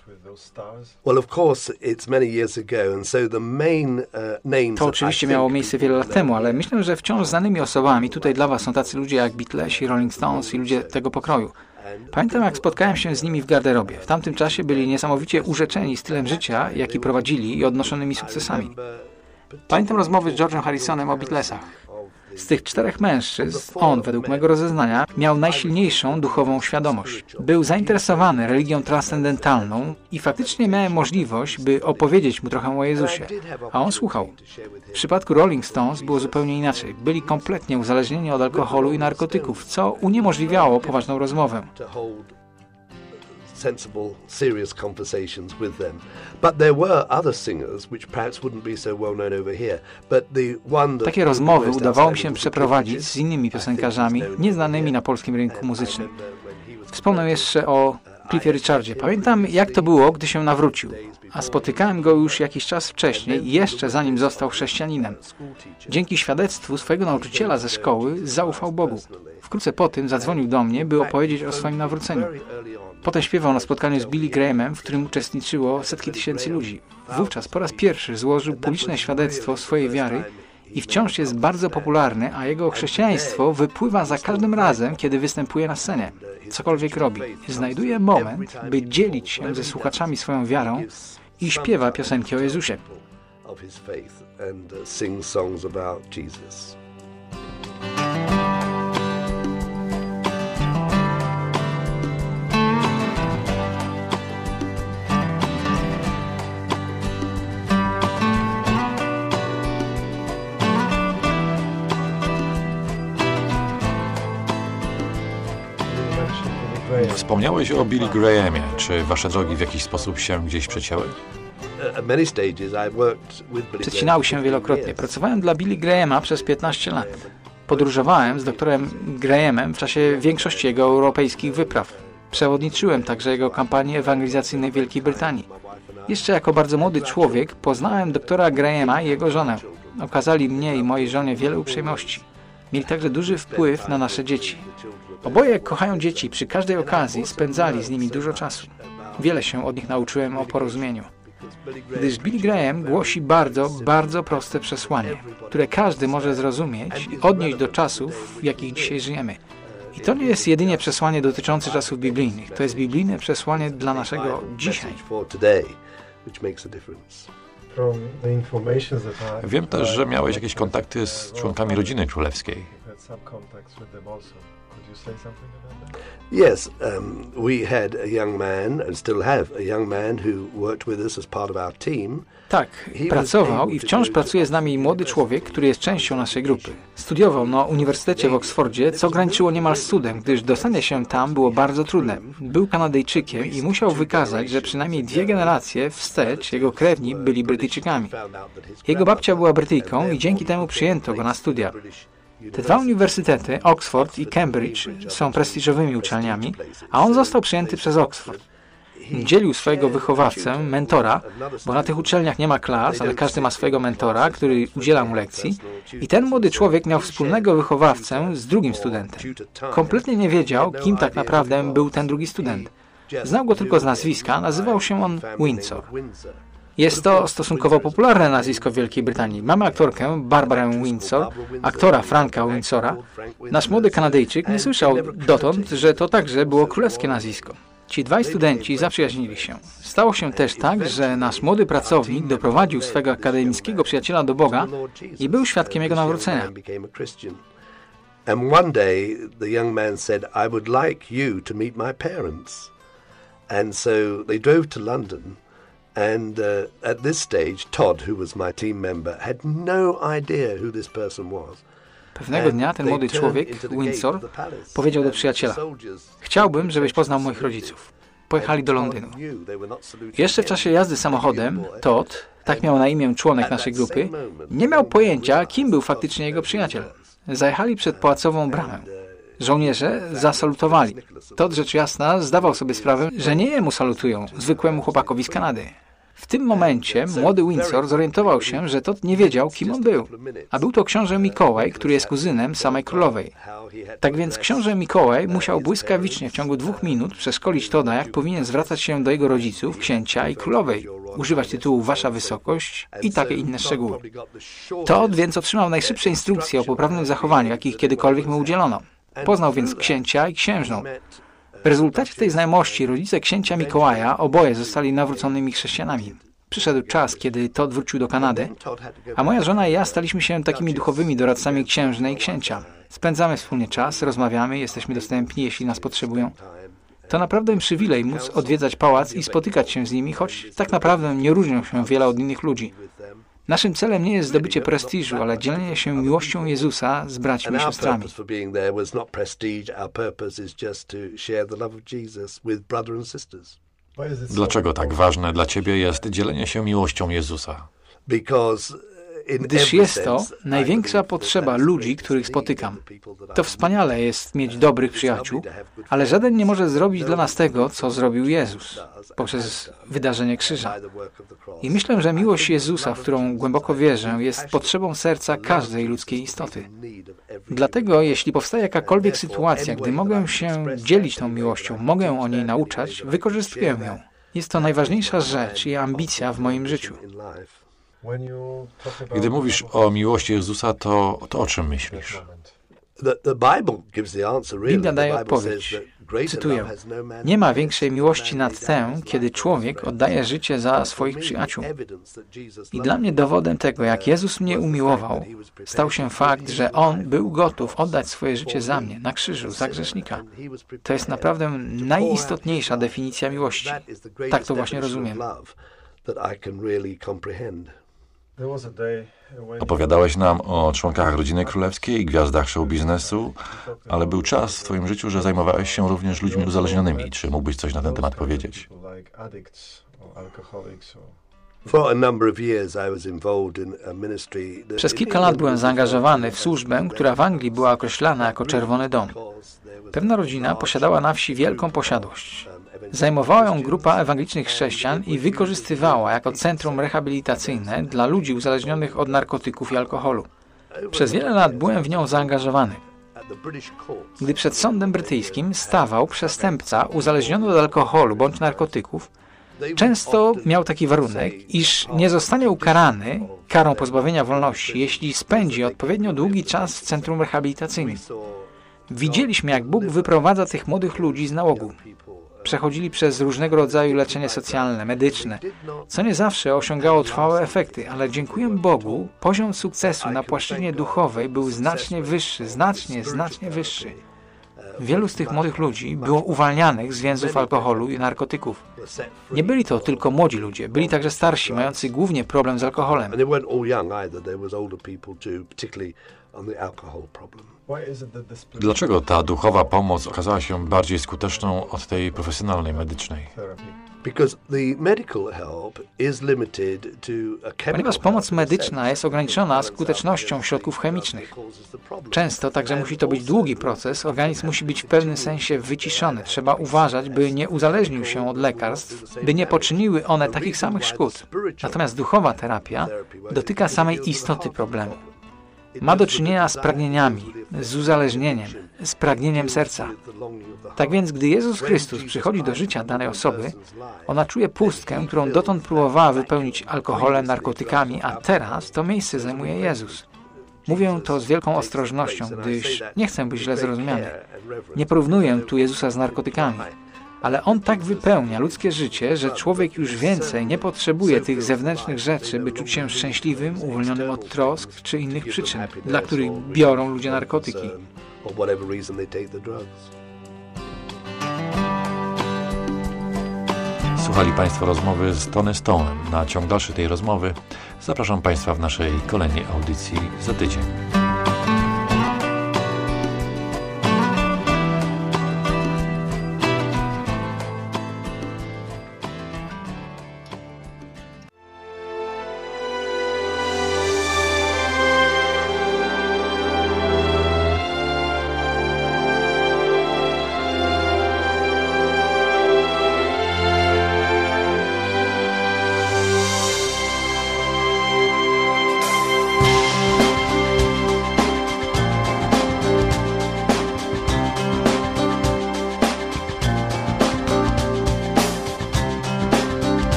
To oczywiście miało miejsce wiele lat temu, ale myślę, że wciąż znanymi osobami tutaj dla was są tacy ludzie jak Beatlesi, Rolling Stones i ludzie tego pokroju. Pamiętam, jak spotkałem się z nimi w garderobie. W tamtym czasie byli niesamowicie urzeczeni stylem życia, jaki prowadzili i odnoszonymi sukcesami. Pamiętam rozmowy z George'em Harrisonem o Beatlesach. Z tych 4 mężczyzn, on, według mego rozeznania, miał najsilniejszą duchową świadomość. Był zainteresowany religią transcendentalną i faktycznie miałem możliwość, by opowiedzieć mu trochę o Jezusie. A on słuchał. W przypadku Rolling Stones było zupełnie inaczej. Byli kompletnie uzależnieni od alkoholu i narkotyków, co uniemożliwiało poważną rozmowę. Sensible, serious conversations with them. But there were other singers which perhaps wouldn't be so well known over here. But the one that takie rozmowy udawało mi się przeprowadzić z innymi piosenkarzami nieznanymi na polskim rynku muzycznym. Wspomnę jeszcze o Cliffie Richardzie. Pamiętam, jak to było, gdy się nawrócił, a spotykałem go już jakiś czas wcześniej, jeszcze zanim został chrześcijaninem. Dzięki świadectwu swojego nauczyciela ze szkoły zaufał Bogu. Wkrótce po tym zadzwonił do mnie, by opowiedzieć o swoim nawróceniu. Potem śpiewał na spotkaniu z Billy Grahamem, w którym uczestniczyło setki tysięcy ludzi. Wówczas po raz pierwszy złożył publiczne świadectwo swojej wiary i wciąż jest bardzo popularny, a jego chrześcijaństwo wypływa za każdym razem, kiedy występuje na scenie. Cokolwiek robi, znajduje moment, by dzielić się ze słuchaczami swoją wiarą i śpiewa piosenki o Jezusie. Wspomniałeś o Billy Grahamie. Czy wasze drogi w jakiś sposób się gdzieś przecięły? Przecinały się wielokrotnie. Pracowałem dla Billy Grahama przez 15 lat. Podróżowałem z doktorem Grahamem w czasie większości jego europejskich wypraw. Przewodniczyłem także jego kampanii ewangelizacyjnej w Wielkiej Brytanii. Jeszcze jako bardzo młody człowiek poznałem doktora Grahama i jego żonę. Okazali mnie i mojej żonie wiele uprzejmości. Mieli także duży wpływ na nasze dzieci. Oboje kochają dzieci, przy każdej okazji spędzali z nimi dużo czasu. Wiele się od nich nauczyłem o porozumieniu. Gdyż Billy Graham głosi bardzo, bardzo proste przesłanie, które każdy może zrozumieć i odnieść do czasów, w jakich dzisiaj żyjemy. I to nie jest jedynie przesłanie dotyczące czasów biblijnych. To jest biblijne przesłanie dla naszego dzisiaj. Wiem też, że miałeś jakieś kontakty z członkami rodziny królewskiej. Yes, we had a young man and still have a young man who worked with us as part of our team. Tak, pracował i wciąż pracuje z nami młody człowiek, który jest częścią naszej grupy. Studiował na Uniwersytecie w Oksfordzie, co graniczyło niemal z cudem, gdyż dostanie się tam było bardzo trudne. Był Kanadyjczykiem i musiał wykazać, że przynajmniej 2 generacje wstecz jego krewni byli Brytyjczykami. Jego babcia była Brytyjką i dzięki temu przyjęto go na studia. Te 2 uniwersytety, Oxford i Cambridge, są prestiżowymi uczelniami, a on został przyjęty przez Oxford. Dzielił swojego wychowawcę, mentora, bo na tych uczelniach nie ma klas, ale każdy ma swojego mentora, który udziela mu lekcji. I ten młody człowiek miał wspólnego wychowawcę z drugim studentem. Kompletnie nie wiedział, kim tak naprawdę był ten drugi student. Znał go tylko z nazwiska, nazywał się on Windsor. Jest to stosunkowo popularne nazwisko w Wielkiej Brytanii. Mamy aktorkę Barbarę Windsor, aktora Franka Windsora. Nasz młody Kanadyjczyk nie słyszał dotąd, że to także było królewskie nazwisko. Ci 2 studenci zaprzyjaźnili się. Stało się też tak, że nasz młody pracownik doprowadził swego akademickiego przyjaciela do Boga i był świadkiem jego nawrócenia. And one day the young man said, I would like you to meet my parents. And so they drove to London. And at this stage, Todd, who was my team member, had no idea who this person was. Pewnego dnia ten młody człowiek, Windsor, powiedział do przyjaciela: chciałbym, żebyś poznał moich rodziców. Pojechali do Londynu. Jeszcze w czasie jazdy samochodem, Todd, tak miał na imię członek naszej grupy, nie miał pojęcia, kim był faktycznie jego przyjaciel. Zajechali przed pałacową bramę. Żołnierze zasalutowali. Todd, rzecz jasna, zdawał sobie sprawę, że nie jemu salutują, zwykłemu chłopakowi z Kanady. W tym momencie młody Windsor zorientował się, że Todd nie wiedział, kim on był. A był to książę Mikołaj, który jest kuzynem samej królowej. Tak więc książę Mikołaj musiał błyskawicznie w ciągu 2 minut przeszkolić Todda, jak powinien zwracać się do jego rodziców, księcia i królowej, używać tytułu Wasza Wysokość i takie inne szczegóły. Todd więc otrzymał najszybsze instrukcje o poprawnym zachowaniu, jakich kiedykolwiek mu udzielono. Poznał więc księcia i księżną. W rezultacie tej znajomości rodzice księcia Mikołaja oboje zostali nawróconymi chrześcijanami. Przyszedł czas, kiedy Todd wrócił do Kanady, a moja żona i ja staliśmy się takimi duchowymi doradcami księżnej i księcia. Spędzamy wspólnie czas, rozmawiamy, jesteśmy dostępni, jeśli nas potrzebują. To naprawdę przywilej móc odwiedzać pałac i spotykać się z nimi, choć tak naprawdę nie różnią się wiele od innych ludzi. Naszym celem nie jest zdobycie prestiżu, ale dzielenie się miłością Jezusa z braćmi i siostrami. Dlaczego tak ważne dla Ciebie jest dzielenie się miłością Jezusa? Gdyż jest to największa potrzeba ludzi, których spotykam. To wspaniale jest mieć dobrych przyjaciół, ale żaden nie może zrobić dla nas tego, co zrobił Jezus poprzez wydarzenie krzyża. I myślę, że miłość Jezusa, w którą głęboko wierzę, jest potrzebą serca każdej ludzkiej istoty. Dlatego, jeśli powstaje jakakolwiek sytuacja, gdy mogę się dzielić tą miłością, mogę o niej nauczać, wykorzystuję ją. Jest to najważniejsza rzecz i ambicja w moim życiu. Gdy mówisz o miłości Jezusa, to o czym myślisz? Biblia daje odpowiedź. Cytuję. Nie ma większej miłości nad tę, kiedy człowiek oddaje życie za swoich przyjaciół. I dla mnie dowodem tego, jak Jezus mnie umiłował, stał się fakt, że On był gotów oddać swoje życie za mnie, na krzyżu, za grzesznika. To jest naprawdę najistotniejsza definicja miłości. Tak to właśnie rozumiem. Opowiadałeś nam o członkach rodziny królewskiej i gwiazdach show biznesu, ale był czas w Twoim życiu, że zajmowałeś się również ludźmi uzależnionymi. Czy mógłbyś coś na ten temat powiedzieć? Przez kilka lat byłem zaangażowany w służbę, która w Anglii była określana jako Czerwony Dom. Pewna rodzina posiadała na wsi wielką posiadłość. Zajmowała ją grupa ewangelicznych chrześcijan i wykorzystywała jako centrum rehabilitacyjne dla ludzi uzależnionych od narkotyków i alkoholu. Przez wiele lat byłem w nią zaangażowany. Gdy przed sądem brytyjskim stawał przestępca uzależniony od alkoholu bądź narkotyków, często miał taki warunek, iż nie zostanie ukarany karą pozbawienia wolności, jeśli spędzi odpowiednio długi czas w centrum rehabilitacyjnym. Widzieliśmy, jak Bóg wyprowadza tych młodych ludzi z nałogu. Przechodzili przez różnego rodzaju leczenie socjalne, medyczne, co nie zawsze osiągało trwałe efekty, ale dziękuję Bogu, poziom sukcesu na płaszczyźnie duchowej był znacznie wyższy, znacznie wyższy. Wielu z tych młodych ludzi było uwalnianych z więzów alkoholu i narkotyków. Nie byli to tylko młodzi ludzie, byli także starsi, mający głównie problem z alkoholem. Dlaczego ta duchowa pomoc okazała się bardziej skuteczną od tej profesjonalnej, medycznej? Ponieważ pomoc medyczna jest ograniczona skutecznością środków chemicznych. Często także musi to być długi proces, organizm musi być w pewnym sensie wyciszony. Trzeba uważać, by nie uzależnił się od lekarstw, by nie poczyniły one takich samych szkód. Natomiast duchowa terapia dotyka samej istoty problemu. Ma do czynienia z pragnieniami, z uzależnieniem, z pragnieniem serca. Tak więc, gdy Jezus Chrystus przychodzi do życia danej osoby, ona czuje pustkę, którą dotąd próbowała wypełnić alkoholem, narkotykami, a teraz to miejsce zajmuje Jezus. Mówię to z wielką ostrożnością, gdyż nie chcę być źle zrozumiany. Nie porównuję tu Jezusa z narkotykami. Ale On tak wypełnia ludzkie życie, że człowiek już więcej nie potrzebuje tych zewnętrznych rzeczy, by czuć się szczęśliwym, uwolnionym od trosk czy innych przyczyn, dla których biorą ludzie narkotyki. Słuchali Państwo rozmowy z Tony Stone'em. Na ciąg dalszy tej rozmowy zapraszam Państwa w naszej kolejnej audycji za tydzień.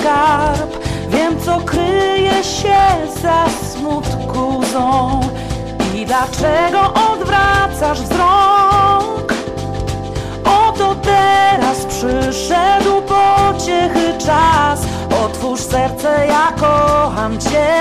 skarb. Wiem, co kryje się za smutku łzą i dlaczego odwracasz wzrok. Oto teraz przyszedł pociechy czas. Otwórz serce, ja kocham Cię.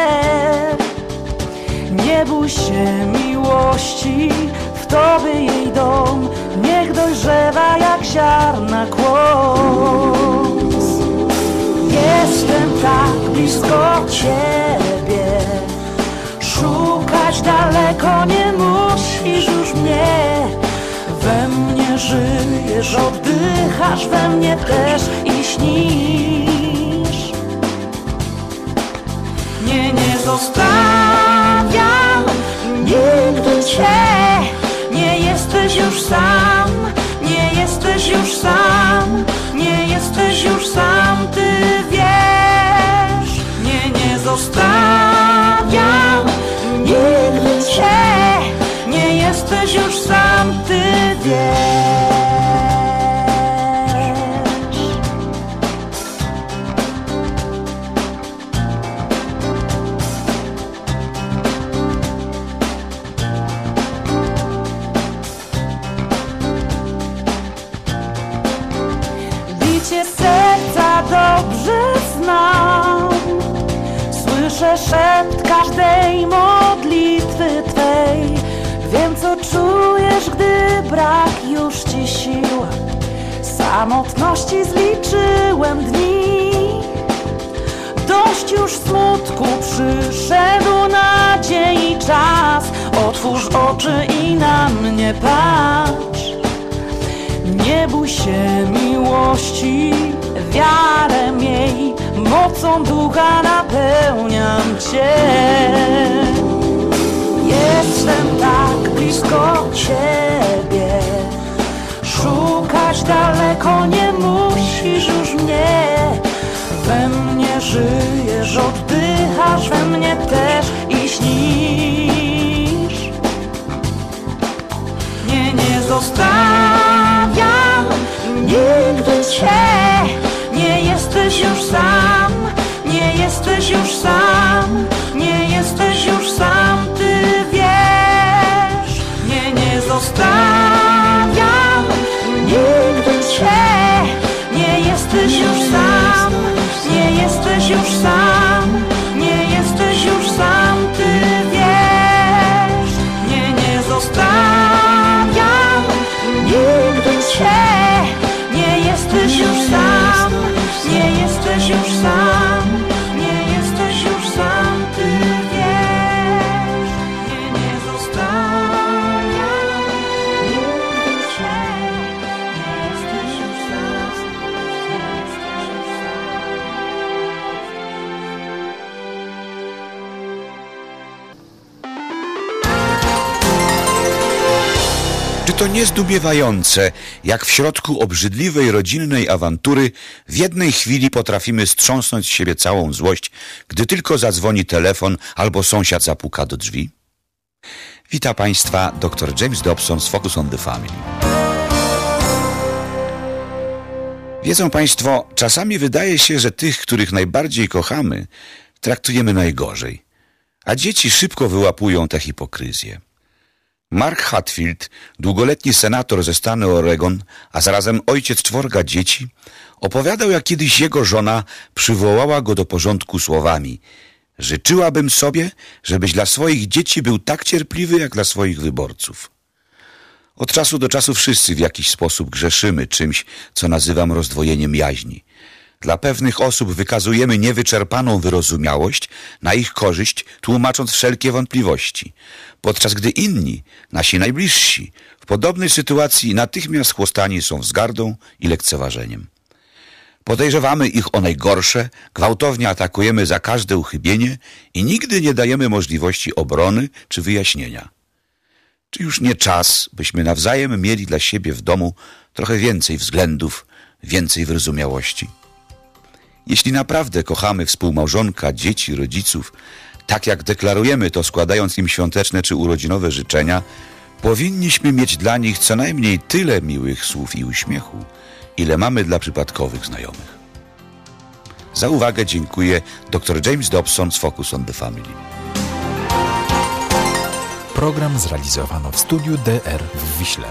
Nie bój się miłości, w Tobie jej dom niech dojrzewa jak ziarna kłos. Jestem tak blisko Ciebie, szukać daleko nie musisz już mnie. We mnie żyjesz, oddychasz we mnie też i śnisz. Nie zostawiam nigdy Cię. Nie jesteś już sam, nie jesteś już sam, nie jesteś już sam, Ty wiesz. Nie zostawiam nigdy Cię. Nie jesteś już sam, Ty wiesz. Bicie serca dobrze znam. Słyszę szept każdej modlitwy Twej. Wiem, co czujesz, gdy brak już Ci sił. Samotności zliczyłem dni. Dość już smutku, przyszedł nadziei czas. Otwórz oczy i na mnie patrz. Nie bój się miłości, wiarę miej. Mocą ducha napełniam Cię. Jestem tak blisko Ciebie, szukać daleko nie musisz już mnie. We mnie żyjesz, oddychasz we mnie też i śnisz. Nie zostawiam nigdy Cię. Nie jesteś już sam, nie jesteś już sam, nie jesteś już sam, Ty wiesz. Nie zostawiam nigdy Cię. Nie jesteś już sam, nie jesteś już sam, nie jesteś już sam, Ty wiesz. Nie zostawiam nigdy Cię. Nie jesteś już sam, nie jesteś już sam, nie jesteś już sam, Ty wiesz. Nie zostawiam nigdy Cię. Nie jesteś już sam, nie jesteś już Czy to nie zdumiewające, jak w środku obrzydliwej rodzinnej awantury w jednej chwili potrafimy strząsnąć z siebie całą złość, gdy tylko zadzwoni telefon albo sąsiad zapuka do drzwi? Wita Państwa dr James Dobson z Focus on the Family. Wiedzą Państwo, czasami wydaje się, że tych, których najbardziej kochamy, traktujemy najgorzej, a dzieci szybko wyłapują tę hipokryzję. Mark Hatfield, długoletni senator ze stanu Oregon, a zarazem ojciec 4 dzieci, opowiadał, jak kiedyś jego żona przywołała go do porządku słowami: życzyłabym sobie, żebyś dla swoich dzieci był tak cierpliwy, jak dla swoich wyborców. Od czasu do czasu wszyscy w jakiś sposób grzeszymy czymś, co nazywam rozdwojeniem jaźni. Dla pewnych osób wykazujemy niewyczerpaną wyrozumiałość na ich korzyść, tłumacząc wszelkie wątpliwości, podczas gdy inni, nasi najbliżsi, w podobnej sytuacji natychmiast chłostani są wzgardą i lekceważeniem. Podejrzewamy ich o najgorsze, gwałtownie atakujemy za każde uchybienie i nigdy nie dajemy możliwości obrony czy wyjaśnienia. Czy już nie czas, byśmy nawzajem mieli dla siebie w domu trochę więcej względów, więcej wyrozumiałości? Jeśli naprawdę kochamy współmałżonka, dzieci, rodziców, tak jak deklarujemy to, składając im świąteczne czy urodzinowe życzenia, powinniśmy mieć dla nich co najmniej tyle miłych słów i uśmiechu, ile mamy dla przypadkowych znajomych. Za uwagę dziękuję dr James Dobson z Focus on the Family. Program zrealizowano w studiu DR w Wiśle.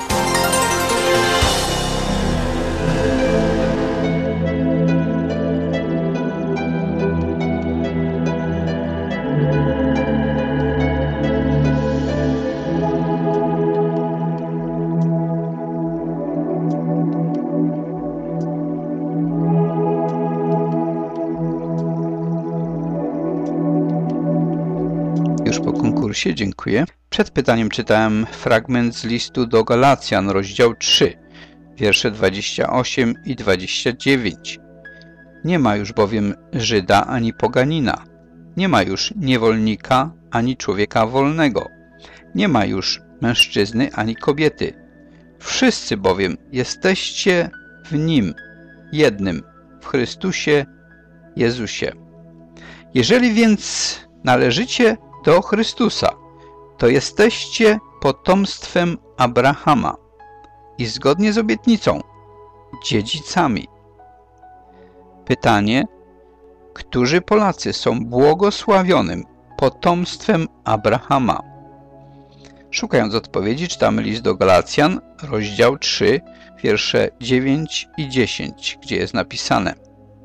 Dziękuję. Przed pytaniem czytałem fragment z listu do Galacjan, rozdział 3, wiersze 28 i 29. Nie ma już bowiem Żyda ani poganina, nie ma już niewolnika ani człowieka wolnego, nie ma już mężczyzny ani kobiety. Wszyscy bowiem jesteście w Nim, jednym, w Chrystusie Jezusie. Jeżeli więc należycie do Chrystusa, to jesteście potomstwem Abrahama i zgodnie z obietnicą dziedzicami. Pytanie: którzy Polacy są błogosławionym potomstwem Abrahama? Szukając odpowiedzi, czytamy list do Galacjan, rozdział 3, wiersze 9 i 10, gdzie jest napisane: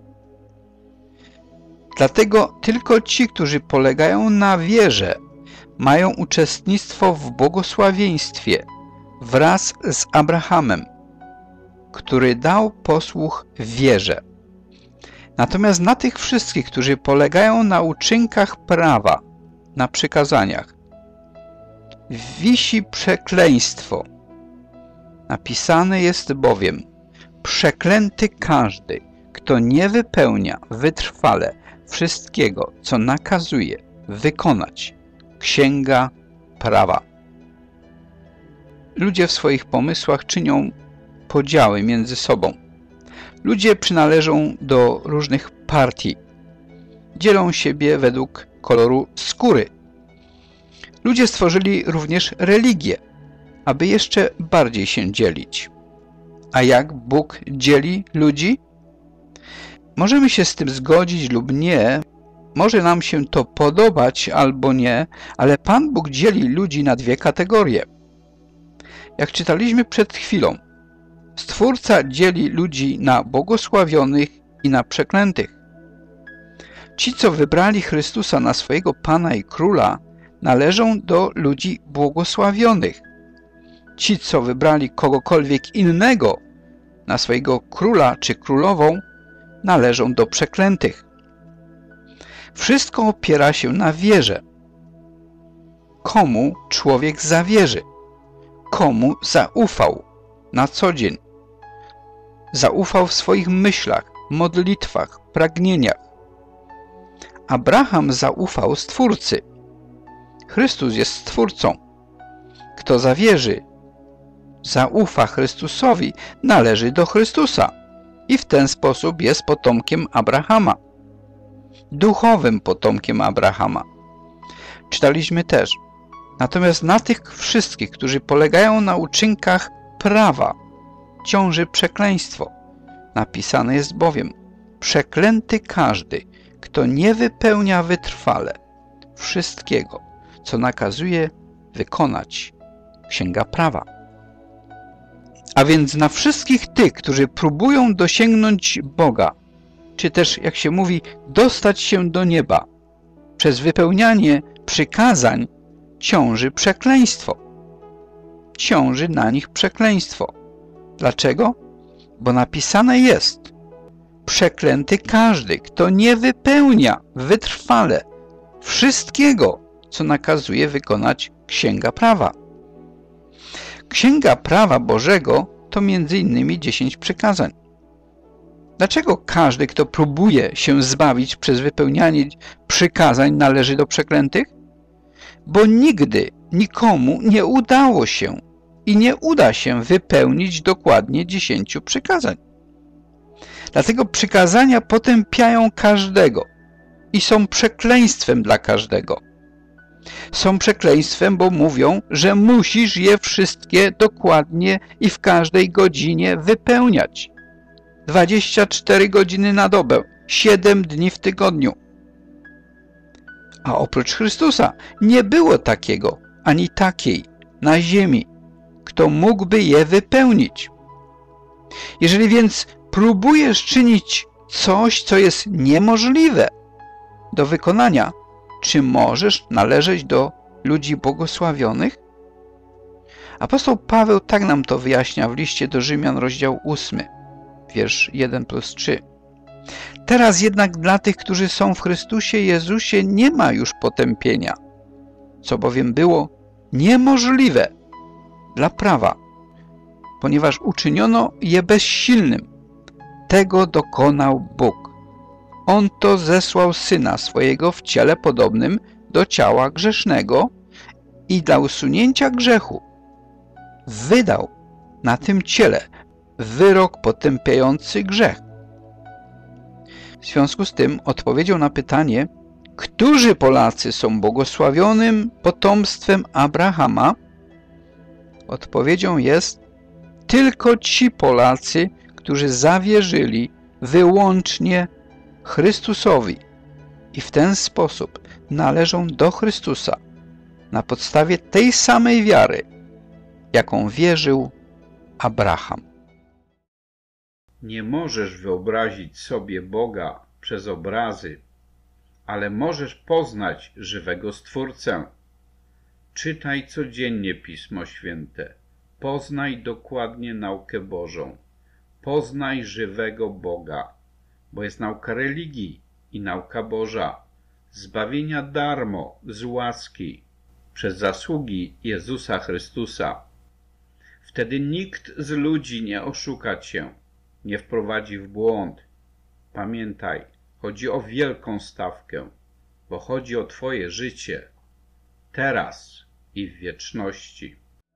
dlatego tylko ci, którzy polegają na wierze, mają uczestnictwo w błogosławieństwie wraz z Abrahamem, który dał posłuch wierze. Natomiast na tych wszystkich, którzy polegają na uczynkach prawa, na przykazaniach, wisi przekleństwo. Napisane jest bowiem: przeklęty każdy, kto nie wypełnia wytrwale wszystkiego, co nakazuje wykonać Księga Prawa. Ludzie w swoich pomysłach czynią podziały między sobą. Ludzie przynależą do różnych partii. Dzielą siebie według koloru skóry. Ludzie stworzyli również religię, aby jeszcze bardziej się dzielić. A jak Bóg dzieli ludzi? Możemy się z tym zgodzić lub nie, może nam się to podobać albo nie, ale Pan Bóg dzieli ludzi na dwie kategorie. Jak czytaliśmy przed chwilą, Stwórca dzieli ludzi na błogosławionych i na przeklętych. Ci, co wybrali Chrystusa na swojego Pana i Króla, należą do ludzi błogosławionych. Ci, co wybrali kogokolwiek innego na swojego Króla czy Królową, należą do przeklętych. Wszystko opiera się na wierze. Komu człowiek zawierzy? Komu zaufał na co dzień? Zaufał w swoich myślach, modlitwach, pragnieniach. Abraham zaufał Stwórcy. Chrystus jest Stwórcą. Kto zawierzy, zaufa Chrystusowi, należy do Chrystusa i w ten sposób jest potomkiem Abrahama. Duchowym potomkiem Abrahama. Czytaliśmy też: natomiast na tych wszystkich, którzy polegają na uczynkach prawa, ciąży przekleństwo. Napisane jest bowiem: przeklęty każdy, kto nie wypełnia wytrwale wszystkiego, co nakazuje wykonać Księga Prawa. A więc na wszystkich tych, którzy próbują dosięgnąć Boga, czy też, jak się mówi, dostać się do nieba, przez wypełnianie przykazań ciąży przekleństwo. Ciąży na nich przekleństwo. Dlaczego? Bo napisane jest: przeklęty każdy, kto nie wypełnia wytrwale wszystkiego, co nakazuje wykonać Księga Prawa. Księga Prawa Bożego to m.in. 10 przykazań. Dlaczego każdy, kto próbuje się zbawić przez wypełnianie przykazań, należy do przeklętych? Bo nigdy nikomu nie udało się i nie uda się wypełnić dokładnie 10 przykazań. Dlatego przykazania potępiają każdego i są przekleństwem dla każdego. Są przekleństwem, bo mówią, że musisz je wszystkie dokładnie i w każdej godzinie wypełniać. 24 godziny na dobę 7 dni w tygodniu. A oprócz Chrystusa nie było takiego, ani takiej na ziemi, kto mógłby je wypełnić. Jeżeli więc próbujesz czynić coś, co jest niemożliwe do wykonania, czy możesz należeć do ludzi błogosławionych? Apostoł Paweł tak nam to wyjaśnia w liście do Rzymian, rozdział 8, wiersz 1+3. Teraz jednak dla tych, którzy są w Chrystusie Jezusie, nie ma już potępienia, co bowiem było niemożliwe dla prawa, ponieważ uczyniono je bezsilnym. Tego dokonał Bóg. On to zesłał Syna swojego w ciele podobnym do ciała grzesznego i dla usunięcia grzechu wydał na tym ciele wyrok potępiający grzech. W związku z tym odpowiedzią na pytanie, którzy Polacy są błogosławionym potomstwem Abrahama, odpowiedzią jest tylko ci Polacy, którzy zawierzyli wyłącznie Chrystusowi i w ten sposób należą do Chrystusa na podstawie tej samej wiary, jaką wierzył Abraham. Nie możesz wyobrazić sobie Boga przez obrazy, ale możesz poznać żywego Stwórcę. Czytaj codziennie Pismo Święte. Poznaj dokładnie naukę Bożą. Poznaj żywego Boga, bo jest nauka religii i nauka Boża, zbawienia darmo, z łaski, przez zasługi Jezusa Chrystusa. Wtedy nikt z ludzi nie oszuka cię, nie wprowadzi w błąd. Pamiętaj, chodzi o wielką stawkę, bo chodzi o twoje życie, teraz i w wieczności.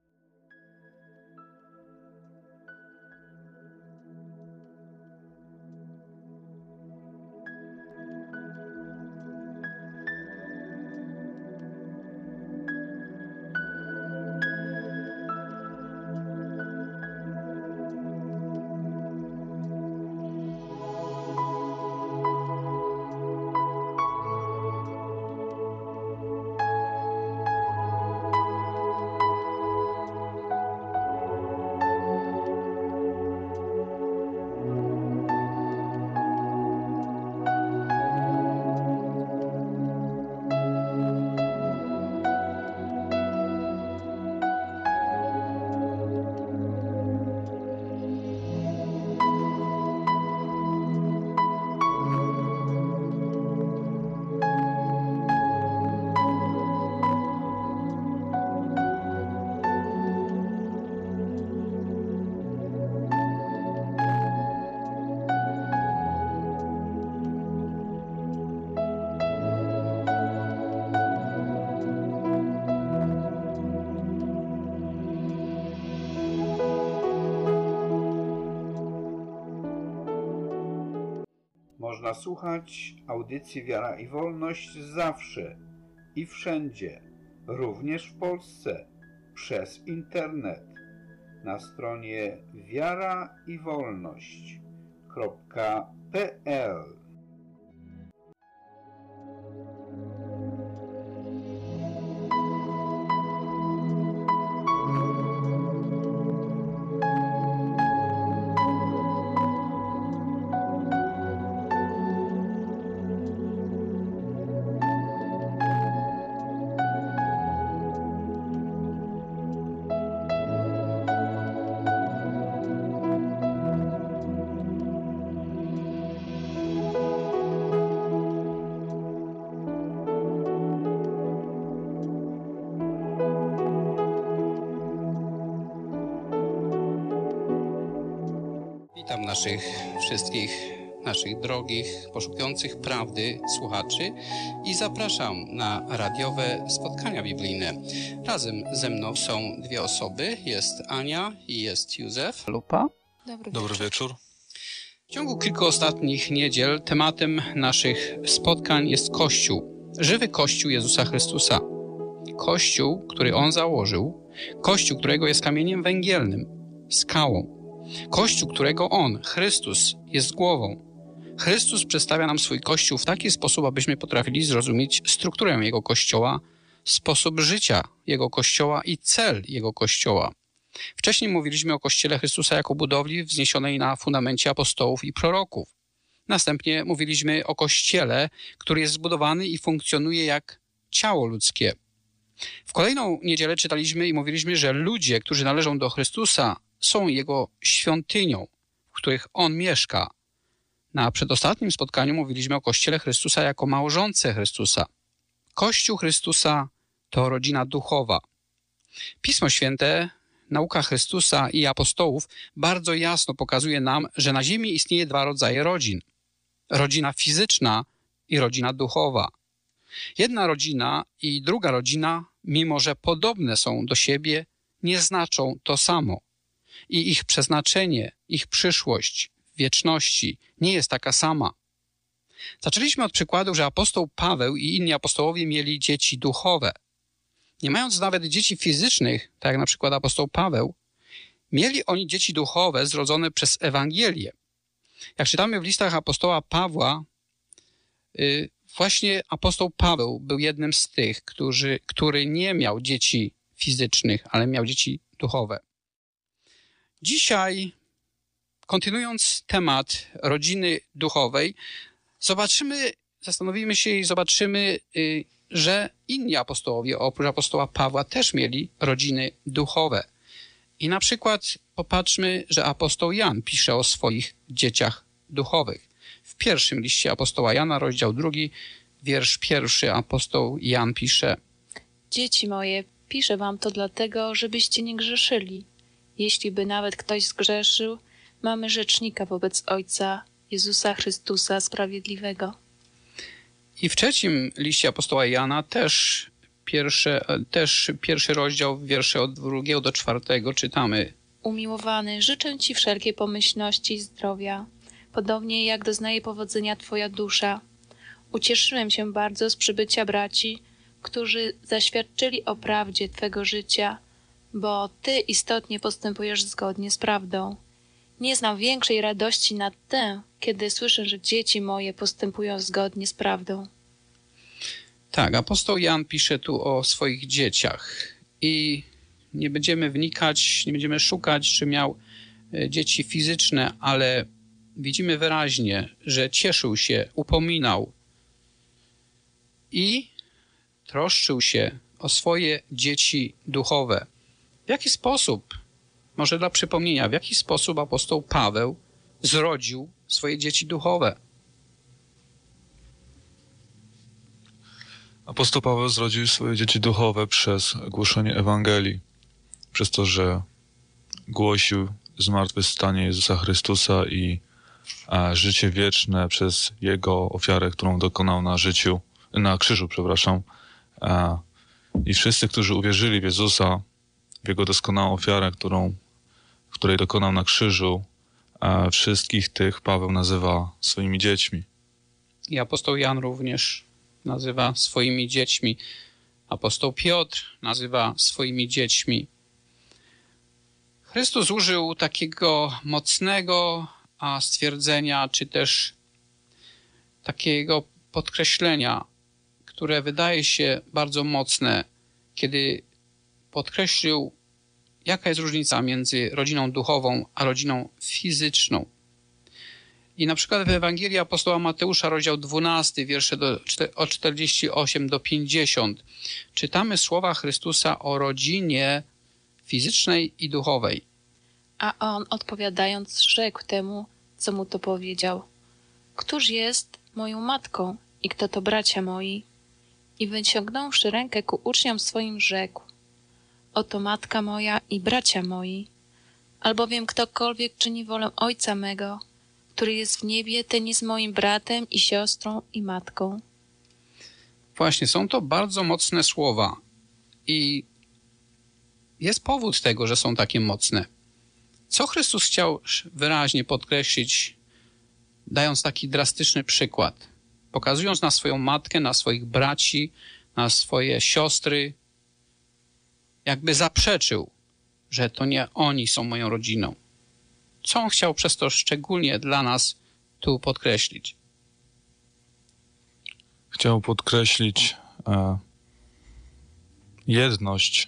Można słuchać audycji Wiara i Wolność zawsze i wszędzie, również w Polsce, przez internet na stronie wiaraiwolność.pl. Witam wszystkich naszych drogich, poszukujących prawdy słuchaczy i zapraszam na radiowe spotkania biblijne. Razem ze mną są dwie osoby, jest Ania i jest Józef. Lupa. Dobry wieczór. W ciągu kilku ostatnich niedziel tematem naszych spotkań jest Kościół. Żywy Kościół Jezusa Chrystusa. Kościół, który On założył. Kościół, którego jest kamieniem węgielnym, skałą. Kościół, którego On, Chrystus, jest głową. Chrystus przedstawia nam swój Kościół w taki sposób, abyśmy potrafili zrozumieć strukturę Jego Kościoła, sposób życia Jego Kościoła i cel Jego Kościoła. Wcześniej mówiliśmy o Kościele Chrystusa jako budowli wzniesionej na fundamencie apostołów i proroków. Następnie mówiliśmy o Kościele, który jest zbudowany i funkcjonuje jak ciało ludzkie. W kolejną niedzielę czytaliśmy i mówiliśmy, że ludzie, którzy należą do Chrystusa, są Jego świątynią, w których On mieszka. Na przedostatnim spotkaniu mówiliśmy o Kościele Chrystusa jako małżonce Chrystusa. Kościół Chrystusa to rodzina duchowa. Pismo Święte, nauka Chrystusa i apostołów bardzo jasno pokazuje nam, że na ziemi istnieje dwa rodzaje rodzin. Rodzina fizyczna i rodzina duchowa. Jedna rodzina i druga rodzina, mimo że podobne są do siebie, nie znaczą to samo. I ich przeznaczenie, ich przyszłość w wieczności nie jest taka sama. Zaczęliśmy od przykładu, że apostoł Paweł i inni apostołowie mieli dzieci duchowe. Nie mając nawet dzieci fizycznych, tak jak na przykład apostoł Paweł, mieli oni dzieci duchowe zrodzone przez Ewangelię. Jak czytamy w listach apostoła Pawła, właśnie apostoł Paweł był jednym z tych, który nie miał dzieci fizycznych, ale miał dzieci duchowe. Dzisiaj, kontynuując temat rodziny duchowej, zastanowimy się i zobaczymy, że inni apostołowie, oprócz apostoła Pawła, też mieli rodziny duchowe. I na przykład popatrzmy, że apostoł Jan pisze o swoich dzieciach duchowych. W pierwszym liście apostoła Jana, rozdział 2, wiersz 1, apostoł Jan pisze: Dzieci moje, piszę wam to dlatego, żebyście nie grzeszyli. Jeśli by nawet ktoś zgrzeszył, mamy rzecznika wobec Ojca, Jezusa Chrystusa Sprawiedliwego. I w trzecim liście apostoła Jana też pierwszy rozdział, wiersze od 2 do 4 czytamy: Umiłowany, życzę Ci wszelkiej pomyślności i zdrowia, podobnie jak doznaje powodzenia Twoja dusza. Ucieszyłem się bardzo z przybycia braci, którzy zaświadczyli o prawdzie Twego życia, bo Ty istotnie postępujesz zgodnie z prawdą. Nie znam większej radości nad tę, kiedy słyszę, że dzieci moje postępują zgodnie z prawdą. Tak, apostoł Jan pisze tu o swoich dzieciach i nie będziemy wnikać, nie będziemy szukać, czy miał dzieci fizyczne, ale widzimy wyraźnie, że cieszył się, upominał i troszczył się o swoje dzieci duchowe. W jaki sposób, może dla przypomnienia, w jaki sposób apostoł Paweł zrodził swoje dzieci duchowe? Apostoł Paweł zrodził swoje dzieci duchowe przez głoszenie Ewangelii, przez to, że głosił zmartwychwstanie Jezusa Chrystusa i życie wieczne przez Jego ofiarę, którą dokonał na krzyżu. I wszyscy, którzy uwierzyli w Jezusa, w Jego doskonałą ofiarę, której dokonał na krzyżu, wszystkich tych Paweł nazywa swoimi dziećmi. I apostoł Jan również nazywa swoimi dziećmi. Apostoł Piotr nazywa swoimi dziećmi. Chrystus użył takiego mocnego stwierdzenia, czy też takiego podkreślenia, które wydaje się bardzo mocne, kiedy podkreślił, jaka jest różnica między rodziną duchową a rodziną fizyczną. I na przykład w Ewangelii apostoła Mateusza, rozdział 12, wiersze od 48 do 50, czytamy słowa Chrystusa o rodzinie fizycznej i duchowej. A on, odpowiadając, rzekł temu, co mu to powiedział: Któż jest moją matką i kto to bracia moi? I wyciągnąwszy rękę ku uczniom swoim, rzekł: Oto matka moja i bracia moi. Albowiem ktokolwiek czyni wolę Ojca mego, który jest w niebie, ten jest moim bratem i siostrą i matką. Właśnie, są to bardzo mocne słowa i jest powód tego, że są takie mocne. Co Chrystus chciał wyraźnie podkreślić, dając taki drastyczny przykład, pokazując na swoją matkę, na swoich braci, na swoje siostry, jakby zaprzeczył, że to nie oni są moją rodziną. Co on chciał przez to szczególnie dla nas tu podkreślić? Chciał podkreślić jedność.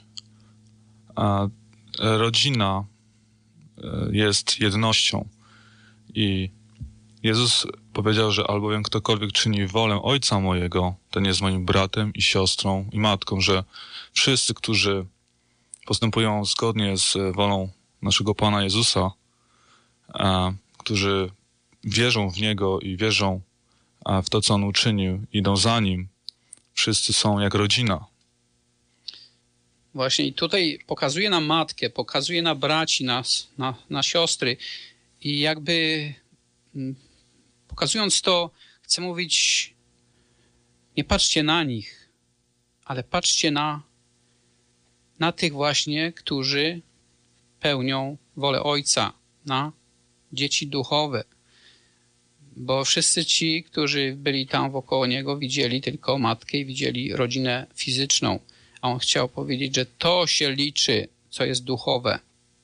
Rodzina jest jednością i Jezus powiedział, że albowiem ktokolwiek czyni wolę Ojca mojego, ten jest moim bratem i siostrą i matką, że wszyscy, którzy postępują zgodnie z wolą naszego Pana Jezusa, którzy wierzą w Niego i wierzą w to, co On uczynił, idą za Nim, wszyscy są jak rodzina. Właśnie i tutaj pokazuje nam matkę, pokazuje na braci, na siostry i jakby pokazując to, chcę mówić, nie patrzcie na nich, ale patrzcie na tych właśnie, którzy pełnią wolę Ojca, na dzieci duchowe. Bo wszyscy ci, którzy byli tam wokoło Niego, widzieli tylko matkę i widzieli rodzinę fizyczną. A On chciał powiedzieć, że to się liczy, co jest duchowe.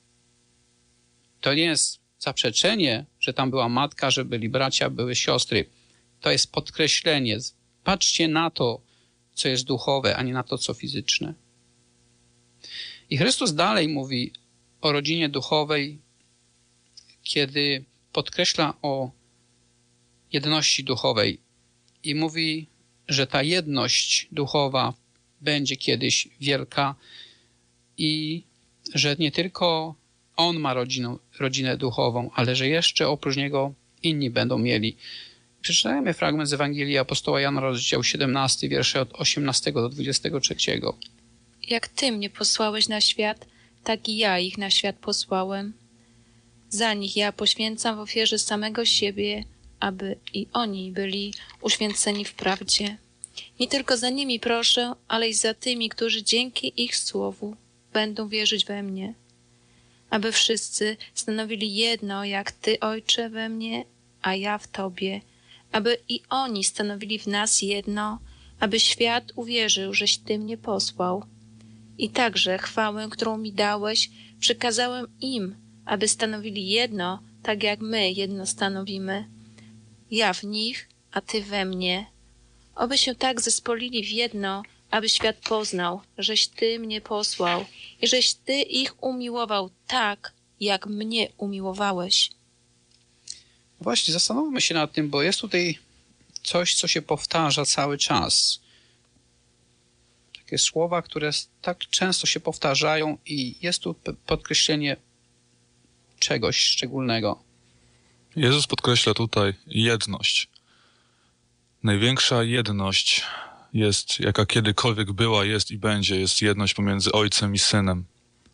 To nie jest zaprzeczenie, że tam była matka, że byli bracia, były siostry. To jest podkreślenie. Patrzcie na to, co jest duchowe, a nie na to, co fizyczne. I Chrystus dalej mówi o rodzinie duchowej, kiedy podkreśla o jedności duchowej i mówi, że ta jedność duchowa będzie kiedyś wielka i że nie tylko On ma rodzinę duchową, ale że jeszcze oprócz Niego inni będą mieli. Przeczytajmy fragment z Ewangelii apostoła Jana, rozdział 17, wiersze od 18 do 23. Jak Ty mnie posłałeś na świat, tak i ja ich na świat posłałem. Za nich ja poświęcam w ofierze samego siebie, aby i oni byli uświęceni w prawdzie. Nie tylko za nimi proszę, ale i za tymi, którzy dzięki ich słowu będą wierzyć we mnie. Aby wszyscy stanowili jedno, jak Ty, Ojcze, we mnie, a ja w Tobie. Aby i oni stanowili w nas jedno, aby świat uwierzył, żeś Ty mnie posłał. I także chwałę, którą mi dałeś, przekazałem im, aby stanowili jedno, tak jak my jedno stanowimy. Ja w nich, a Ty we mnie. Oby się tak zespolili w jedno, aby świat poznał, żeś Ty mnie posłał i żeś Ty ich umiłował tak, jak mnie umiłowałeś. Właśnie, zastanówmy się nad tym, bo jest tutaj coś, co się powtarza cały czas. Takie słowa, które tak często się powtarzają i jest tu podkreślenie czegoś szczególnego. Jezus podkreśla tutaj jedność. Największa jedność jest, jaka kiedykolwiek była, jest i będzie, jest jedność pomiędzy Ojcem i Synem.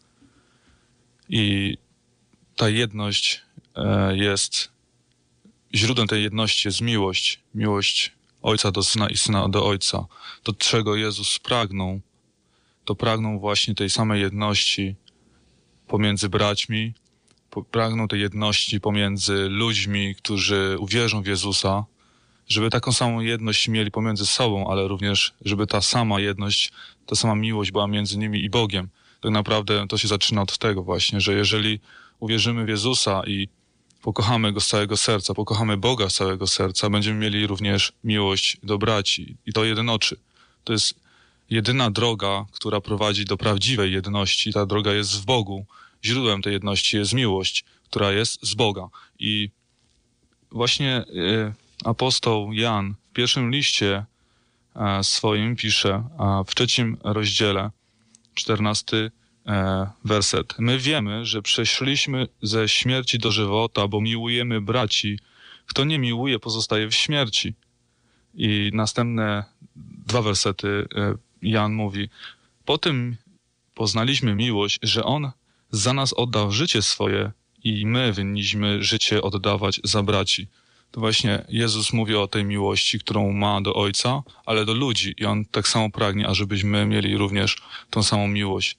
I ta jedność jest, źródłem tej jedności jest miłość. Miłość Ojca do Syna i Syna do Ojca. To, czego Jezus pragnął, to pragnął właśnie tej samej jedności pomiędzy braćmi, pragnął tej jedności pomiędzy ludźmi, którzy uwierzą w Jezusa, żeby taką samą jedność mieli pomiędzy sobą, ale również, żeby ta sama jedność, ta sama miłość była między nimi i Bogiem. Tak naprawdę to się zaczyna od tego właśnie, że jeżeli uwierzymy w Jezusa i pokochamy Go z całego serca, pokochamy Boga z całego serca, będziemy mieli również miłość do braci i to jednoczy. To jest jedyna droga, która prowadzi do prawdziwej jedności. Ta droga jest w Bogu. Źródłem tej jedności jest miłość, która jest z Boga. I właśnie apostoł Jan w pierwszym liście swoim pisze, w 3 rozdziale, 14 werset. My wiemy, że przeszliśmy ze śmierci do żywota, bo miłujemy braci. Kto nie miłuje, pozostaje w śmierci. I następne 2 wersety Jan mówi. Po tym poznaliśmy miłość, że On za nas oddał życie swoje i my winniśmy życie oddawać za braci. To właśnie Jezus mówi o tej miłości, którą ma do Ojca, ale do ludzi. I On tak samo pragnie, ażebyśmy mieli również tą samą miłość.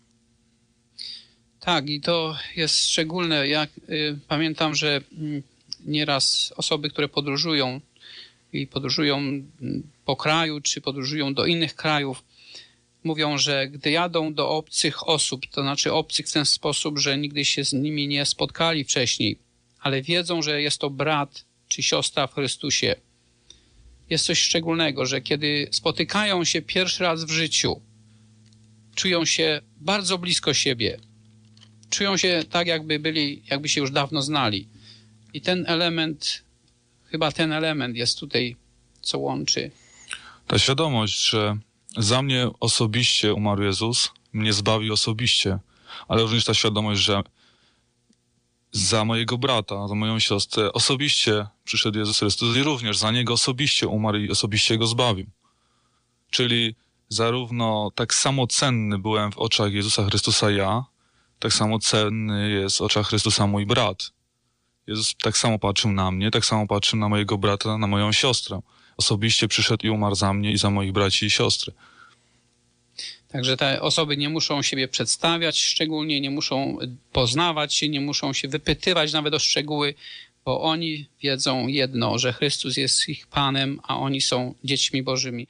Tak, i to jest szczególne. Ja pamiętam, że nieraz osoby, które podróżują i podróżują po kraju, czy podróżują do innych krajów, mówią, że gdy jadą do obcych osób, to znaczy obcych w ten sposób, że nigdy się z nimi nie spotkali wcześniej, ale wiedzą, że jest to brat czy siostra w Chrystusie. Jest coś szczególnego, że kiedy spotykają się pierwszy raz w życiu, czują się bardzo blisko siebie. Czują się tak, jakby się już dawno znali. I ten element jest tutaj, co łączy. Ta świadomość, że za mnie osobiście umarł Jezus, mnie zbawi osobiście, ale również ta świadomość, że za mojego brata, za moją siostrę osobiście przyszedł Jezus Chrystus i również za niego osobiście umarł i osobiście go zbawił. Czyli zarówno tak samo cenny byłem w oczach Jezusa Chrystusa ja, tak samo cenny jest w oczach Chrystusa mój brat. Jezus tak samo patrzył na mnie, tak samo patrzył na mojego brata, na moją siostrę. Osobiście przyszedł i umarł za mnie i za moich braci i siostry. Także te osoby nie muszą siebie przedstawiać szczególnie, nie muszą poznawać się, nie muszą się wypytywać nawet o szczegóły, bo oni wiedzą jedno, że Chrystus jest ich Panem, a oni są dziećmi Bożymi.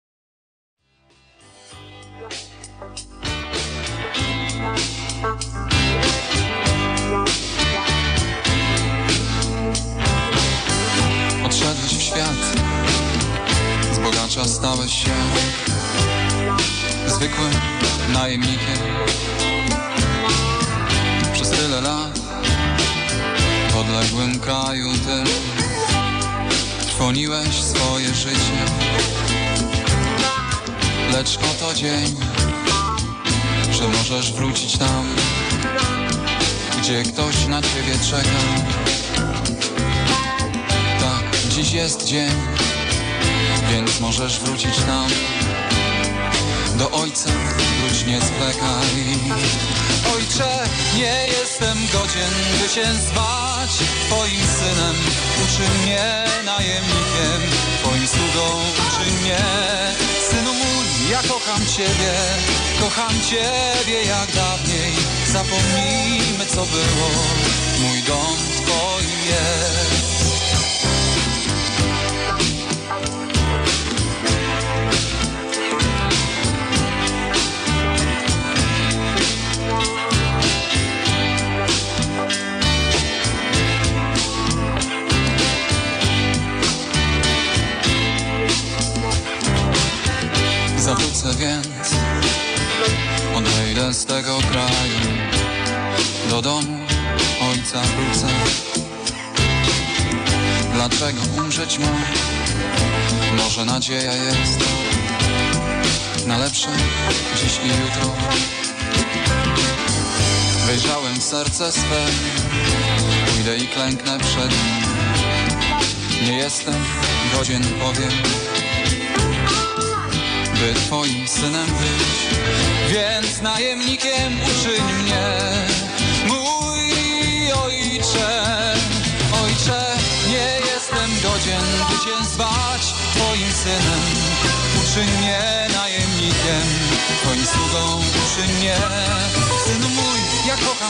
Odszedłeś w świat, z bogacza stałeś się zwykłym najemnikiem. Przez tyle lat w odległym kraju tym trwoniłeś swoje życie. Lecz oto dzień, że możesz wrócić tam, gdzie ktoś na ciebie czeka. Tak, dziś jest dzień, więc możesz wrócić tam. Do Ojca wróć, nie zwlekaj. Ojcze, nie jestem godzien, by się zwać Twoim synem. Uczyń mnie najemnikiem, Twoim sługą uczyń mnie. Synu mój, ja kocham Ciebie jak dawniej. Zapomnijmy, co było, mój dom Twoim jest. Zawrócę więc, odejdę z tego kraju, do domu Ojca wrócę. Dlaczego umrzeć mam? Może nadzieja jest na lepsze dziś i jutro. Wejrzałem w serce swe, pójdę i klęknę przed nim. Nie jestem godzien, powiem, by Twoim synem być, więc najemnikiem uczyń mnie, mój Ojcze. Ojcze, nie jestem godzien, by Cię zwać Twoim synem. Uczyń mnie najemnikiem, Twoim sługą uczyń mnie. Synu mój, ja kocham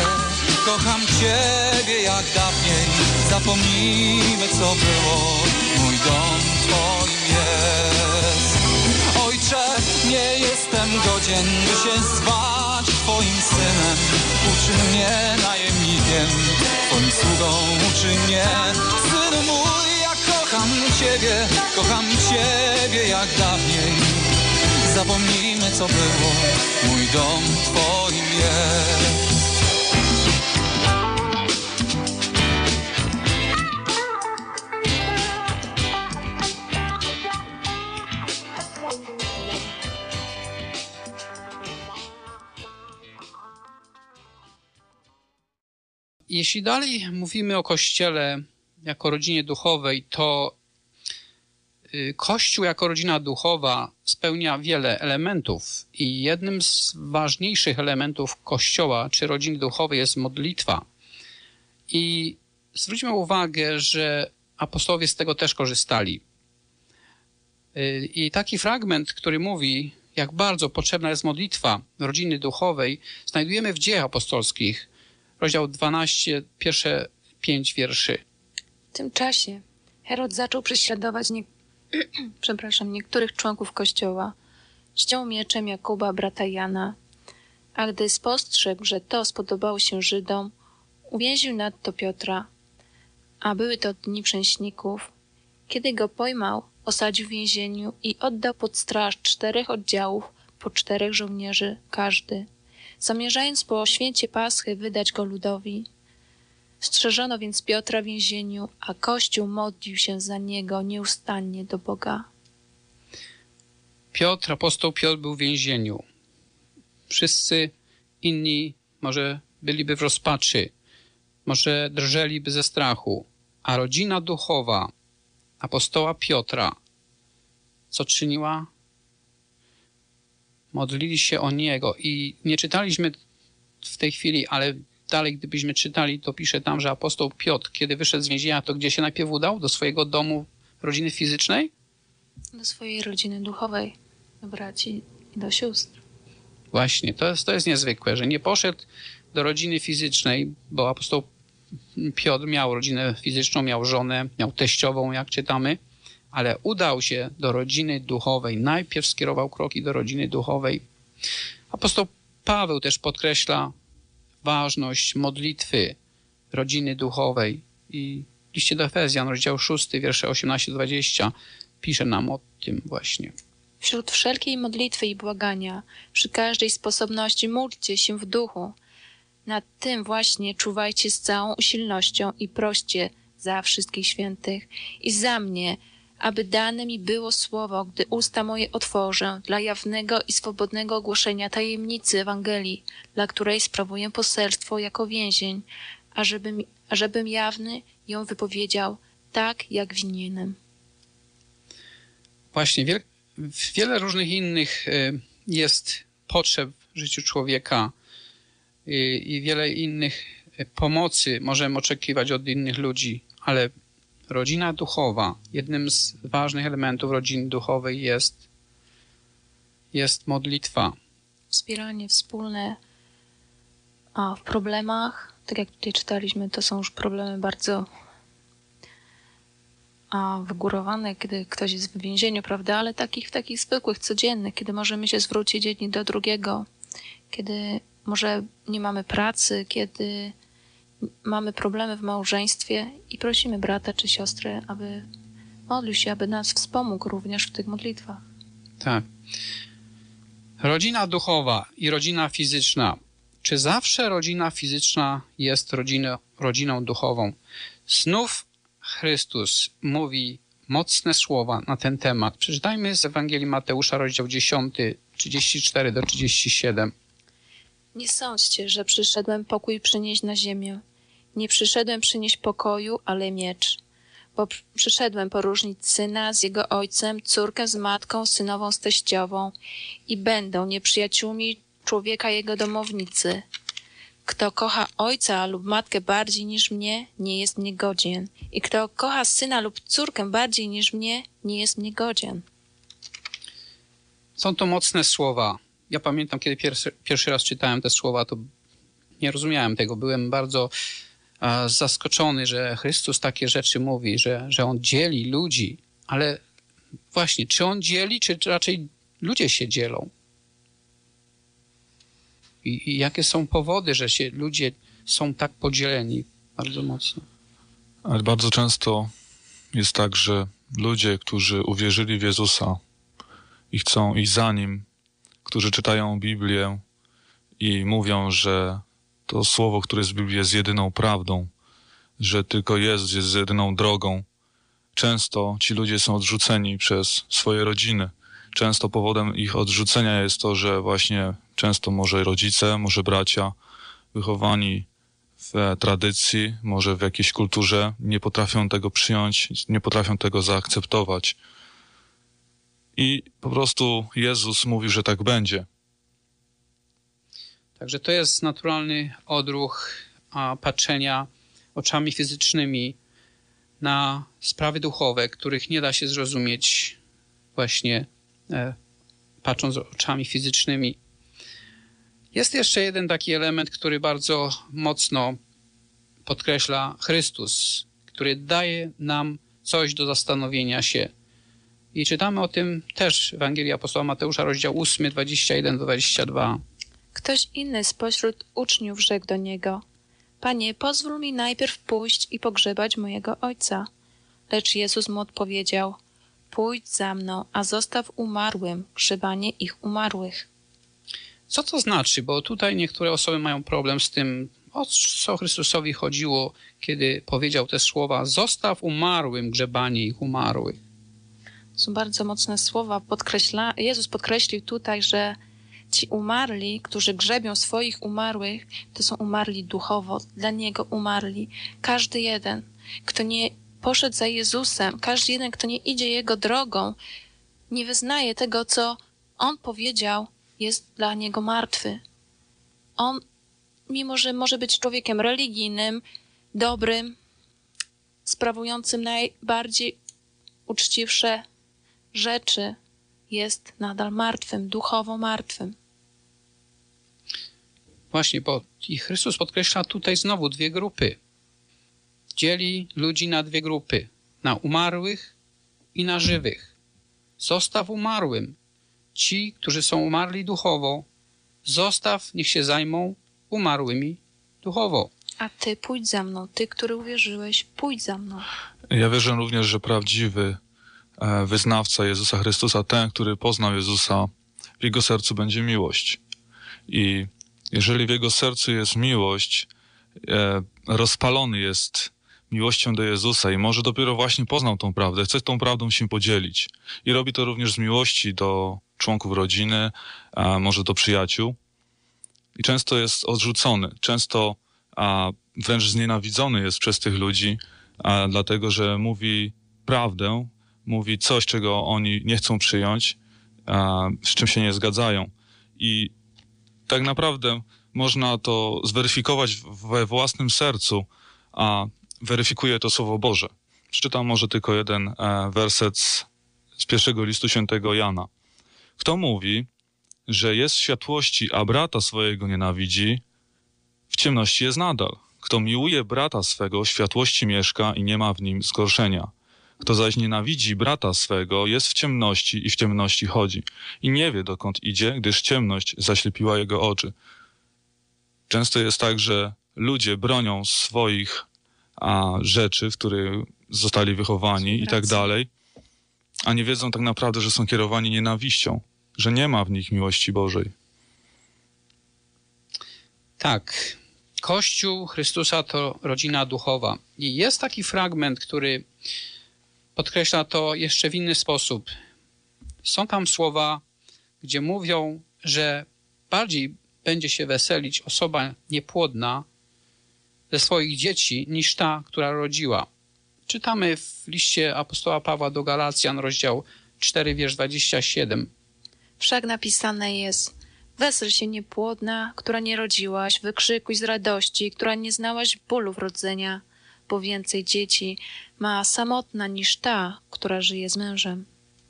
Ciebie jak dawniej. Zapomnijmy, co było, mój dom Twoim jest. Ojcze, nie jestem godzien, by się zwać Twoim synem. Uczyń mnie najemnikiem, Twoim sługą uczyń mnie. Synu mój, ja kocham Ciebie jak dawniej. Zapomnijmy, co było, mój dom Twoim jest. Jeśli dalej mówimy o Kościele jako rodzinie duchowej, to Kościół jako rodzina duchowa spełnia wiele elementów i jednym z ważniejszych elementów Kościoła czy rodziny duchowej jest modlitwa. I zwróćmy uwagę, że apostołowie z tego też korzystali. I taki fragment, który mówi, jak bardzo potrzebna jest modlitwa rodziny duchowej, znajdujemy w Dziejach Apostolskich, rozdział 12, pierwsze 5 wierszy. W tym czasie Herod zaczął prześladować niektórych członków Kościoła. Ściął mieczem Jakuba, brata Jana, a gdy spostrzegł, że to spodobało się Żydom, uwięził nadto Piotra. A były to dni przęśników. Kiedy go pojmał, osadził w więzieniu i oddał pod straż 4 oddziałów, po 4 żołnierzy każdy, zamierzając po święcie Paschy wydać go ludowi. Strzeżono więc Piotra w więzieniu, a Kościół modlił się za niego nieustannie do Boga. Apostoł Piotr był w więzieniu. Wszyscy inni może byliby w rozpaczy, może drżeliby ze strachu, a rodzina duchowa apostoła Piotra co czyniła? Modlili się o niego i nie czytaliśmy w tej chwili, ale dalej gdybyśmy czytali, to pisze tam, że apostoł Piotr, kiedy wyszedł z więzienia, to gdzie się najpierw udał? Do swojego domu, rodziny fizycznej? Do swojej rodziny duchowej, do braci i do sióstr. Właśnie, to jest niezwykłe, że nie poszedł do rodziny fizycznej, bo apostoł Piotr miał rodzinę fizyczną, miał żonę, miał teściową, jak czytamy, ale udał się do rodziny duchowej. Najpierw skierował kroki do rodziny duchowej. Apostoł Paweł też podkreśla ważność modlitwy rodziny duchowej i w liście do Efezjan, rozdział 6, wiersze 18-20 pisze nam o tym właśnie. Wśród wszelkiej modlitwy i błagania, przy każdej sposobności módlcie się w duchu. Nad tym właśnie czuwajcie z całą usilnością i proście za wszystkich świętych i za mnie, aby dane mi było słowo, gdy usta moje otworzę, dla jawnego i swobodnego ogłoszenia tajemnicy Ewangelii, dla której sprawuję poselstwo jako więzień, ażebym jawny ją wypowiedział tak, jak winienem. Właśnie, wiele różnych innych jest potrzeb w życiu człowieka i wiele innych pomocy możemy oczekiwać od innych ludzi, ale rodzina duchowa, jednym z ważnych elementów rodziny duchowej jest modlitwa. Wspieranie wspólne w problemach, tak jak tutaj czytaliśmy, to są już problemy bardzo wygórowane, kiedy ktoś jest w więzieniu, prawda, ale takich zwykłych, codziennych, kiedy możemy się zwrócić jedni do drugiego, kiedy może nie mamy pracy, kiedy mamy problemy w małżeństwie i prosimy brata czy siostrę, aby modlił się, aby nas wspomógł również w tych modlitwach. Tak. Rodzina duchowa i rodzina fizyczna. Czy zawsze rodzina fizyczna jest rodziną duchową? Znów Chrystus mówi mocne słowa na ten temat. Przeczytajmy z Ewangelii Mateusza, rozdział 10, 34-37. Nie sądźcie, że przyszedłem pokój przynieść na ziemię. Nie przyszedłem przynieść pokoju, ale miecz. Bo przyszedłem poróżnić syna z jego ojcem, córkę z matką, synową z teściową i będą nieprzyjaciółmi człowieka jego domownicy. Kto kocha ojca lub matkę bardziej niż mnie, nie jest mnie godzien. I kto kocha syna lub córkę bardziej niż mnie, nie jest mnie godzien. Są to mocne słowa. Ja pamiętam, kiedy pierwszy raz czytałem te słowa, to nie rozumiałem tego. Byłem bardzo zaskoczony, że Chrystus takie rzeczy mówi, że On dzieli ludzi. Ale właśnie, czy On dzieli, czy raczej ludzie się dzielą? I jakie są powody, że ludzie są tak podzieleni bardzo mocno? Ale bardzo często jest tak, że ludzie, którzy uwierzyli w Jezusa i chcą iść za Nim, którzy czytają Biblię i mówią, że to słowo, które jest w Biblii, jest jedyną prawdą, że tylko jest jedyną drogą. Często ci ludzie są odrzuceni przez swoje rodziny. Często powodem ich odrzucenia jest to, że właśnie często może rodzice, może bracia wychowani w tradycji, może w jakiejś kulturze nie potrafią tego przyjąć, nie potrafią tego zaakceptować. I po prostu Jezus mówi, że tak będzie. Także to jest naturalny odruch patrzenia oczami fizycznymi na sprawy duchowe, których nie da się zrozumieć właśnie patrząc oczami fizycznymi. Jest jeszcze jeden taki element, który bardzo mocno podkreśla Chrystus, który daje nam coś do zastanowienia się. I czytamy o tym też w Ewangelii apostoła Mateusza, rozdział 8, 21-22. Ktoś inny spośród uczniów rzekł do niego: Panie, pozwól mi najpierw pójść i pogrzebać mojego ojca. Lecz Jezus mu odpowiedział, pójdź za mną, a zostaw umarłym grzebanie ich umarłych. Co to znaczy? Bo tutaj niektóre osoby mają problem z tym, o co Chrystusowi chodziło, kiedy powiedział te słowa, zostaw umarłym grzebanie ich umarłych. Są bardzo mocne słowa. Jezus podkreślił tutaj, że ci umarli, którzy grzebią swoich umarłych, to są umarli duchowo, dla Niego umarli. Każdy jeden, kto nie poszedł za Jezusem, każdy jeden, kto nie idzie Jego drogą, nie wyznaje tego, co On powiedział, jest dla Niego martwy. On, mimo że może być człowiekiem religijnym, dobrym, sprawującym najbardziej uczciwsze rzeczy, jest nadal martwym, duchowo martwym. Właśnie, bo i Chrystus podkreśla tutaj znowu dwie grupy. Dzieli ludzi na dwie grupy. Na umarłych i na żywych. Zostaw umarłym. Ci, którzy są umarli duchowo, zostaw, niech się zajmą umarłymi duchowo. A ty pójdź za mną. Ty, który uwierzyłeś, pójdź za mną. Ja wierzę również, że prawdziwy wyznawca Jezusa Chrystusa, ten, który poznał Jezusa, w jego sercu będzie miłość. I jeżeli w jego sercu jest miłość, rozpalony jest miłością do Jezusa i może dopiero właśnie poznał tą prawdę, chce tą prawdą się podzielić. I robi to również z miłości do członków rodziny, może do przyjaciół. I często jest odrzucony, często wręcz znienawidzony jest przez tych ludzi, dlatego że mówi prawdę, mówi coś, czego oni nie chcą przyjąć, z czym się nie zgadzają. I tak naprawdę można to zweryfikować we własnym sercu, a weryfikuje to Słowo Boże. Przeczytam może tylko jeden werset z pierwszego listu świętego Jana. Kto mówi, że jest w światłości, a brata swojego nienawidzi, w ciemności jest nadal. Kto miłuje brata swego, w światłości mieszka i nie ma w nim zgorszenia. Kto zaś nienawidzi brata swego, jest w ciemności i w ciemności chodzi. I nie wie, dokąd idzie, gdyż ciemność zaślepiła jego oczy. Często jest tak, że ludzie bronią swoich rzeczy, w których zostali wychowani i tak dalej, a nie wiedzą tak naprawdę, że są kierowani nienawiścią, że nie ma w nich miłości Bożej. Tak. Kościół Chrystusa to rodzina duchowa. I jest taki fragment, który podkreśla to jeszcze w inny sposób. Są tam słowa, gdzie mówią, że bardziej będzie się weselić osoba niepłodna ze swoich dzieci niż ta, która rodziła. Czytamy w liście apostoła Pawła do Galacjan, rozdział 4, wiersz 27. Wszak napisane jest: wesel się niepłodna, która nie rodziłaś, wykrzykuj z radości, która nie znałaś bólów rodzenia, bo więcej dzieci ma samotna niż ta, która żyje z mężem.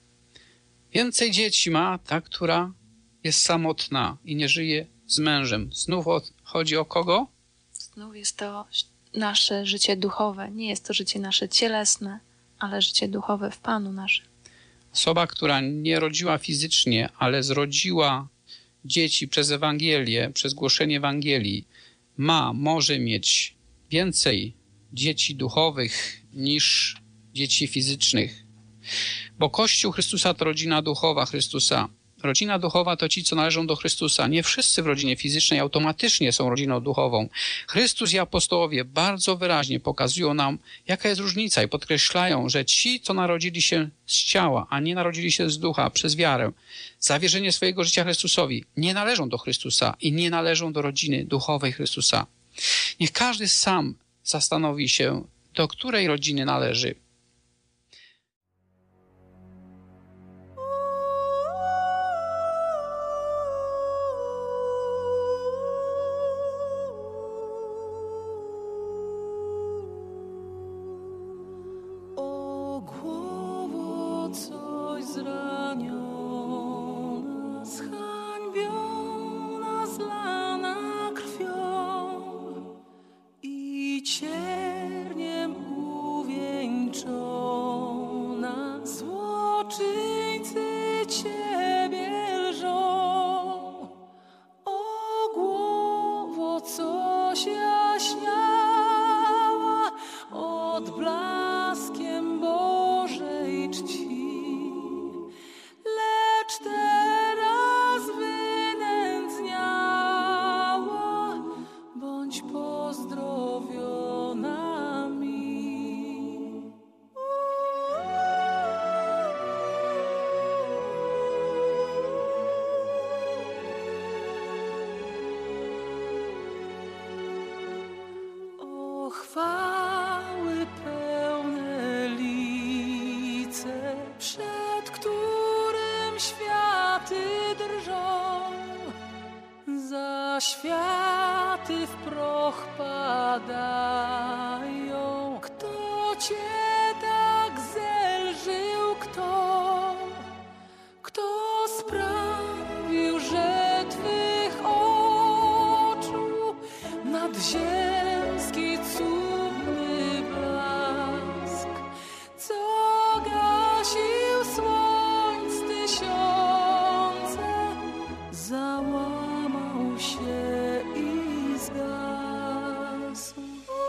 Więcej dzieci ma ta, która jest samotna i nie żyje z mężem. Znów chodzi o kogo? Znów jest to nasze życie duchowe. Nie jest to życie nasze cielesne, ale życie duchowe w Panu naszym. Osoba, która nie rodziła fizycznie, ale zrodziła dzieci przez Ewangelię, przez głoszenie Ewangelii, może mieć więcej dzieci duchowych niż dzieci fizycznych. Bo Kościół Chrystusa to rodzina duchowa Chrystusa. Rodzina duchowa to ci, co należą do Chrystusa. Nie wszyscy w rodzinie fizycznej automatycznie są rodziną duchową. Chrystus i apostołowie bardzo wyraźnie pokazują nam, jaka jest różnica i podkreślają, że ci, co narodzili się z ciała, a nie narodzili się z ducha przez wiarę, zawierzenie swojego życia Chrystusowi, nie należą do Chrystusa i nie należą do rodziny duchowej Chrystusa. Niech każdy sam zastanowi się, do której rodziny należy. Coś ja zajaśniała odblaskiem Bożej czci, lecz teraz wynędzniała, bądź pozdrowiona mi. O chwały pełne lice, przed którym światy drżą, za światy w proch padają. Kto Cię tak zelżył, kto sprawił, że Twych oczu nadziemski cudny blask, co gasił słońc tysiące, załamał się i zgasł.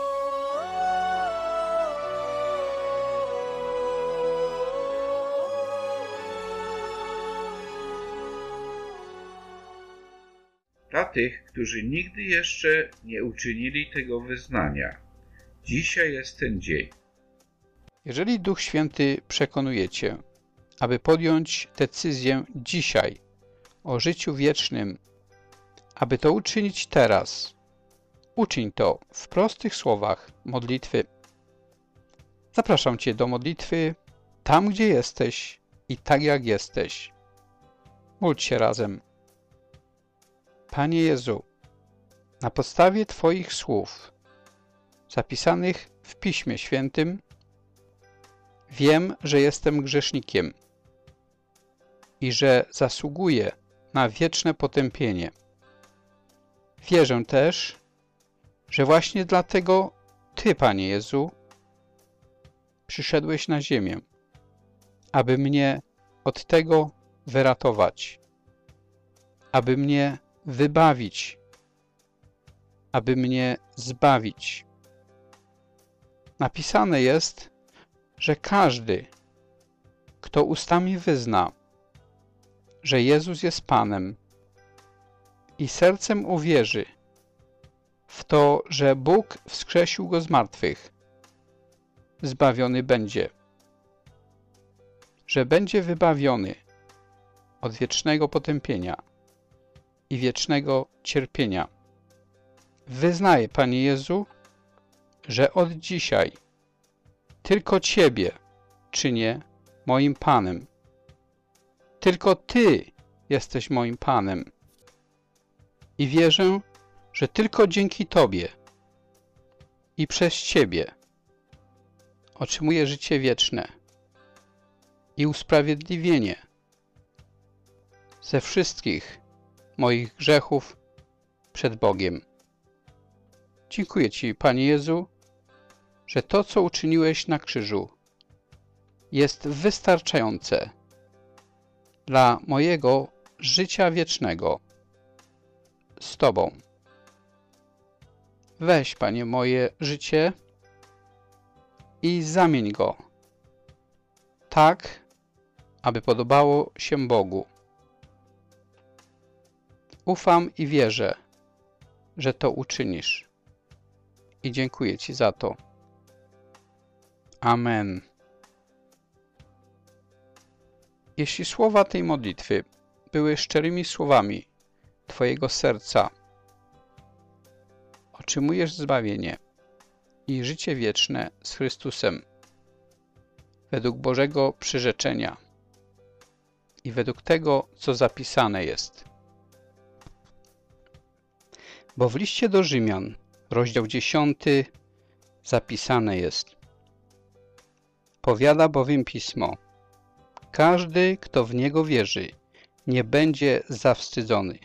Dla tych, którzy nigdy jeszcze nie uczynili tego wyznania, dzisiaj jest ten dzień. Jeżeli Duch Święty przekonuje Cię, aby podjąć decyzję dzisiaj o życiu wiecznym, aby to uczynić teraz, uczyń to w prostych słowach modlitwy. Zapraszam Cię do modlitwy tam, gdzie jesteś i tak jak jesteś. Módl się razem. Panie Jezu, na podstawie Twoich słów zapisanych w Piśmie Świętym wiem, że jestem grzesznikiem i że zasługuję na wieczne potępienie. Wierzę też, że właśnie dlatego Ty, Panie Jezu, przyszedłeś na ziemię, aby mnie od tego wyratować, aby mnie wybawić, aby mnie zbawić. Napisane jest, że każdy, kto ustami wyzna, że Jezus jest Panem i sercem uwierzy w to, że Bóg wskrzesił Go z martwych, zbawiony będzie, że będzie wybawiony od wiecznego potępienia i wiecznego cierpienia. Wyznaję, Panie Jezu, że od dzisiaj tylko Ciebie czynię moim Panem. Tylko Ty jesteś moim Panem. I wierzę, że tylko dzięki Tobie i przez Ciebie otrzymuję życie wieczne i usprawiedliwienie ze wszystkich moich grzechów przed Bogiem. Dziękuję Ci, Panie Jezu, że to, co uczyniłeś na krzyżu, jest wystarczające dla mojego życia wiecznego z Tobą. Weź, Panie, moje życie i zamień go tak, aby podobało się Bogu. Ufam i wierzę, że to uczynisz. I dziękuję Ci za to. Amen. Jeśli słowa tej modlitwy były szczerymi słowami Twojego serca, otrzymujesz zbawienie i życie wieczne z Chrystusem według Bożego przyrzeczenia i według tego, co zapisane jest. Bo w liście do Rzymian, rozdział 10, zapisane jest: powiada bowiem Pismo: każdy, kto w Niego wierzy, nie będzie zawstydzony.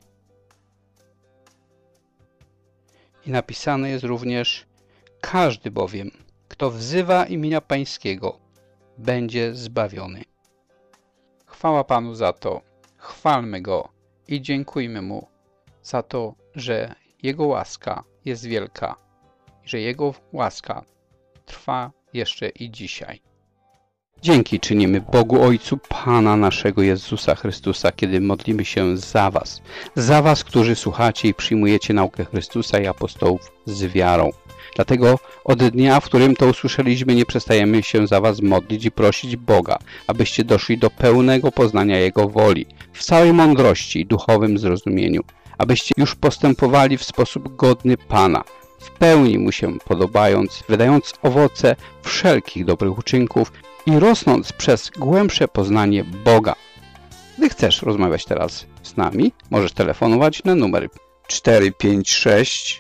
I napisane jest również: każdy bowiem, kto wzywa imienia Pańskiego, będzie zbawiony. Chwała Panu za to, chwalmy Go i dziękujmy Mu za to, że Jego łaska jest wielka i że Jego łaska trwa jeszcze i dzisiaj. Dzięki czynimy Bogu Ojcu Pana naszego Jezusa Chrystusa, kiedy modlimy się za was, którzy słuchacie i przyjmujecie naukę Chrystusa i apostołów z wiarą. Dlatego od dnia, w którym to usłyszeliśmy, nie przestajemy się za was modlić i prosić Boga, abyście doszli do pełnego poznania Jego woli, w całej mądrości i duchowym zrozumieniu, abyście już postępowali w sposób godny Pana, w pełni Mu się podobając, wydając owoce wszelkich dobrych uczynków i rosnąc przez głębsze poznanie Boga. Gdy chcesz rozmawiać teraz z nami, możesz telefonować na numer 456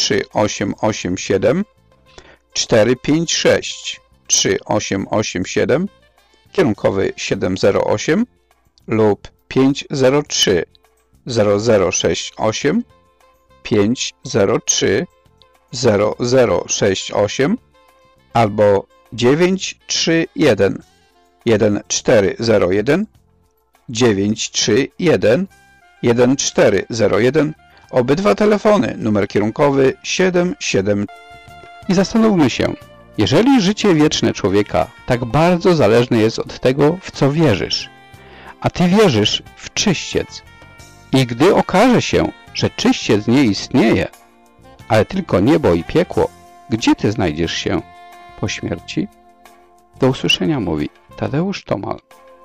3887 456 3887, kierunkowy 708 lub 503 0068 503 0068 albo 931 1401 931 1401. Obydwa telefony, numer kierunkowy 77. I zastanówmy się, jeżeli życie wieczne człowieka tak bardzo zależne jest od tego, w co wierzysz, a ty wierzysz w czyściec, i gdy okaże się, że czyściec nie istnieje, ale tylko niebo i piekło, gdzie ty znajdziesz się po śmierci? Do usłyszenia, mówi Tadeusz Tomal.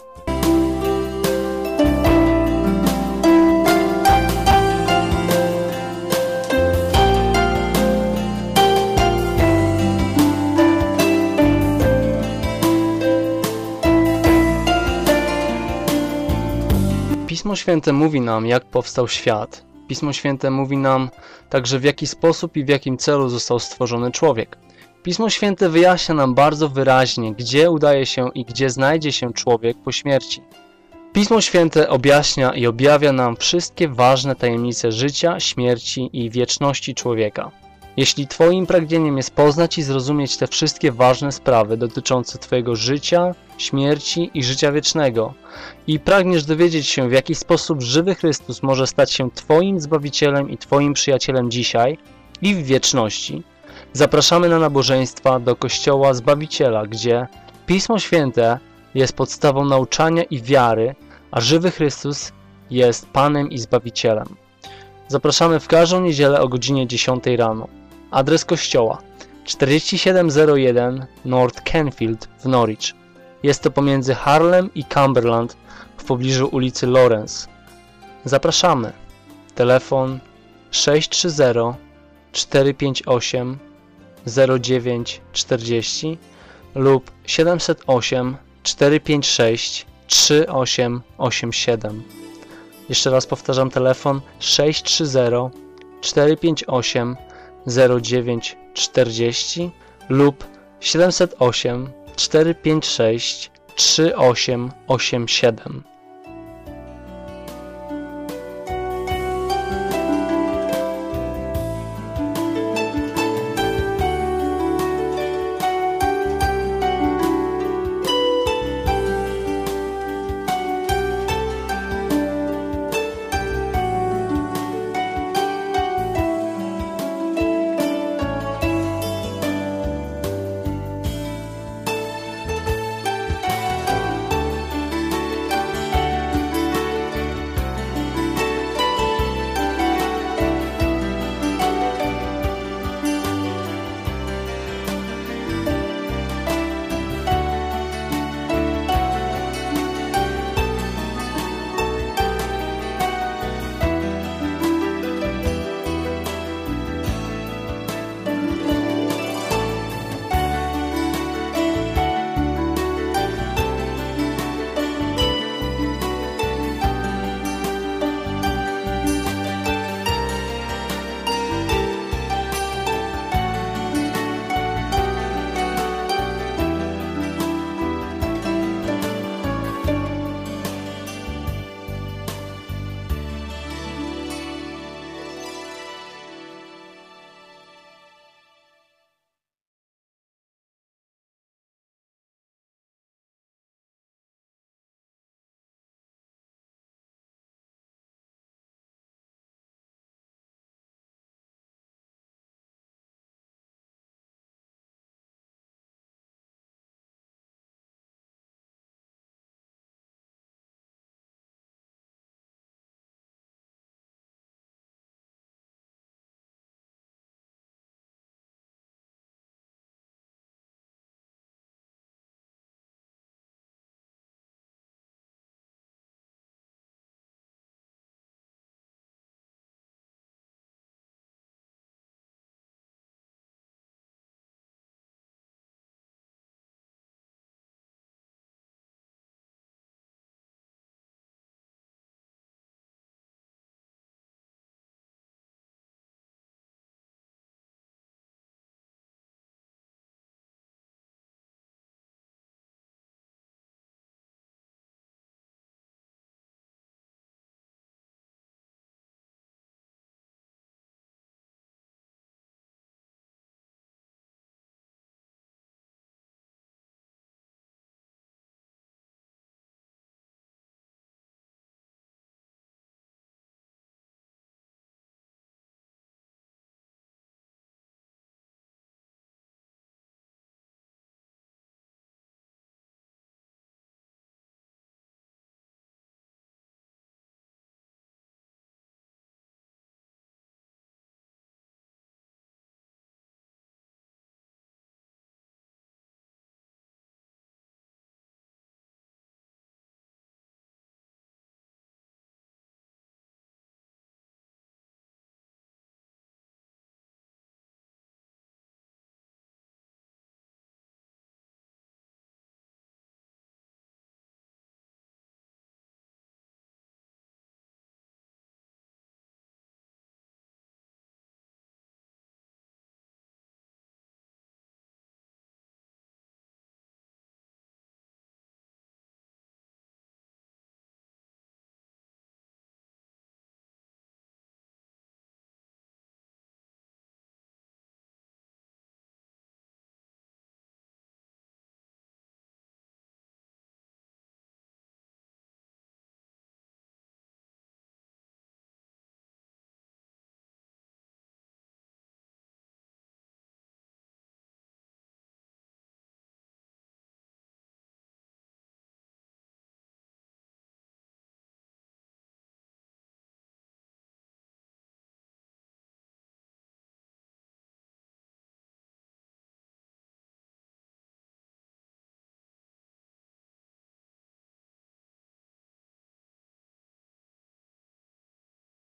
Pismo Święte mówi nam, jak powstał świat. Pismo Święte mówi nam także, w jaki sposób i w jakim celu został stworzony człowiek. Pismo Święte wyjaśnia nam bardzo wyraźnie, gdzie udaje się i gdzie znajdzie się człowiek po śmierci. Pismo Święte objaśnia i objawia nam wszystkie ważne tajemnice życia, śmierci i wieczności człowieka. Jeśli Twoim pragnieniem jest poznać i zrozumieć te wszystkie ważne sprawy dotyczące Twojego życia, śmierci i życia wiecznego i pragniesz dowiedzieć się, w jaki sposób żywy Chrystus może stać się Twoim Zbawicielem i Twoim przyjacielem dzisiaj i w wieczności, zapraszamy na nabożeństwa do Kościoła Zbawiciela, gdzie Pismo Święte jest podstawą nauczania i wiary, a żywy Chrystus jest Panem i Zbawicielem. Zapraszamy w każdą niedzielę o godzinie 10 rano. Adres kościoła 4701 North Canfield w Norwich. Jest to pomiędzy Harlem i Cumberland w pobliżu ulicy Lawrence. Zapraszamy. Telefon 630 458 0940 lub 708 456 3887. Jeszcze raz powtarzam, telefon 630 458 0940 lub 708 456 3887.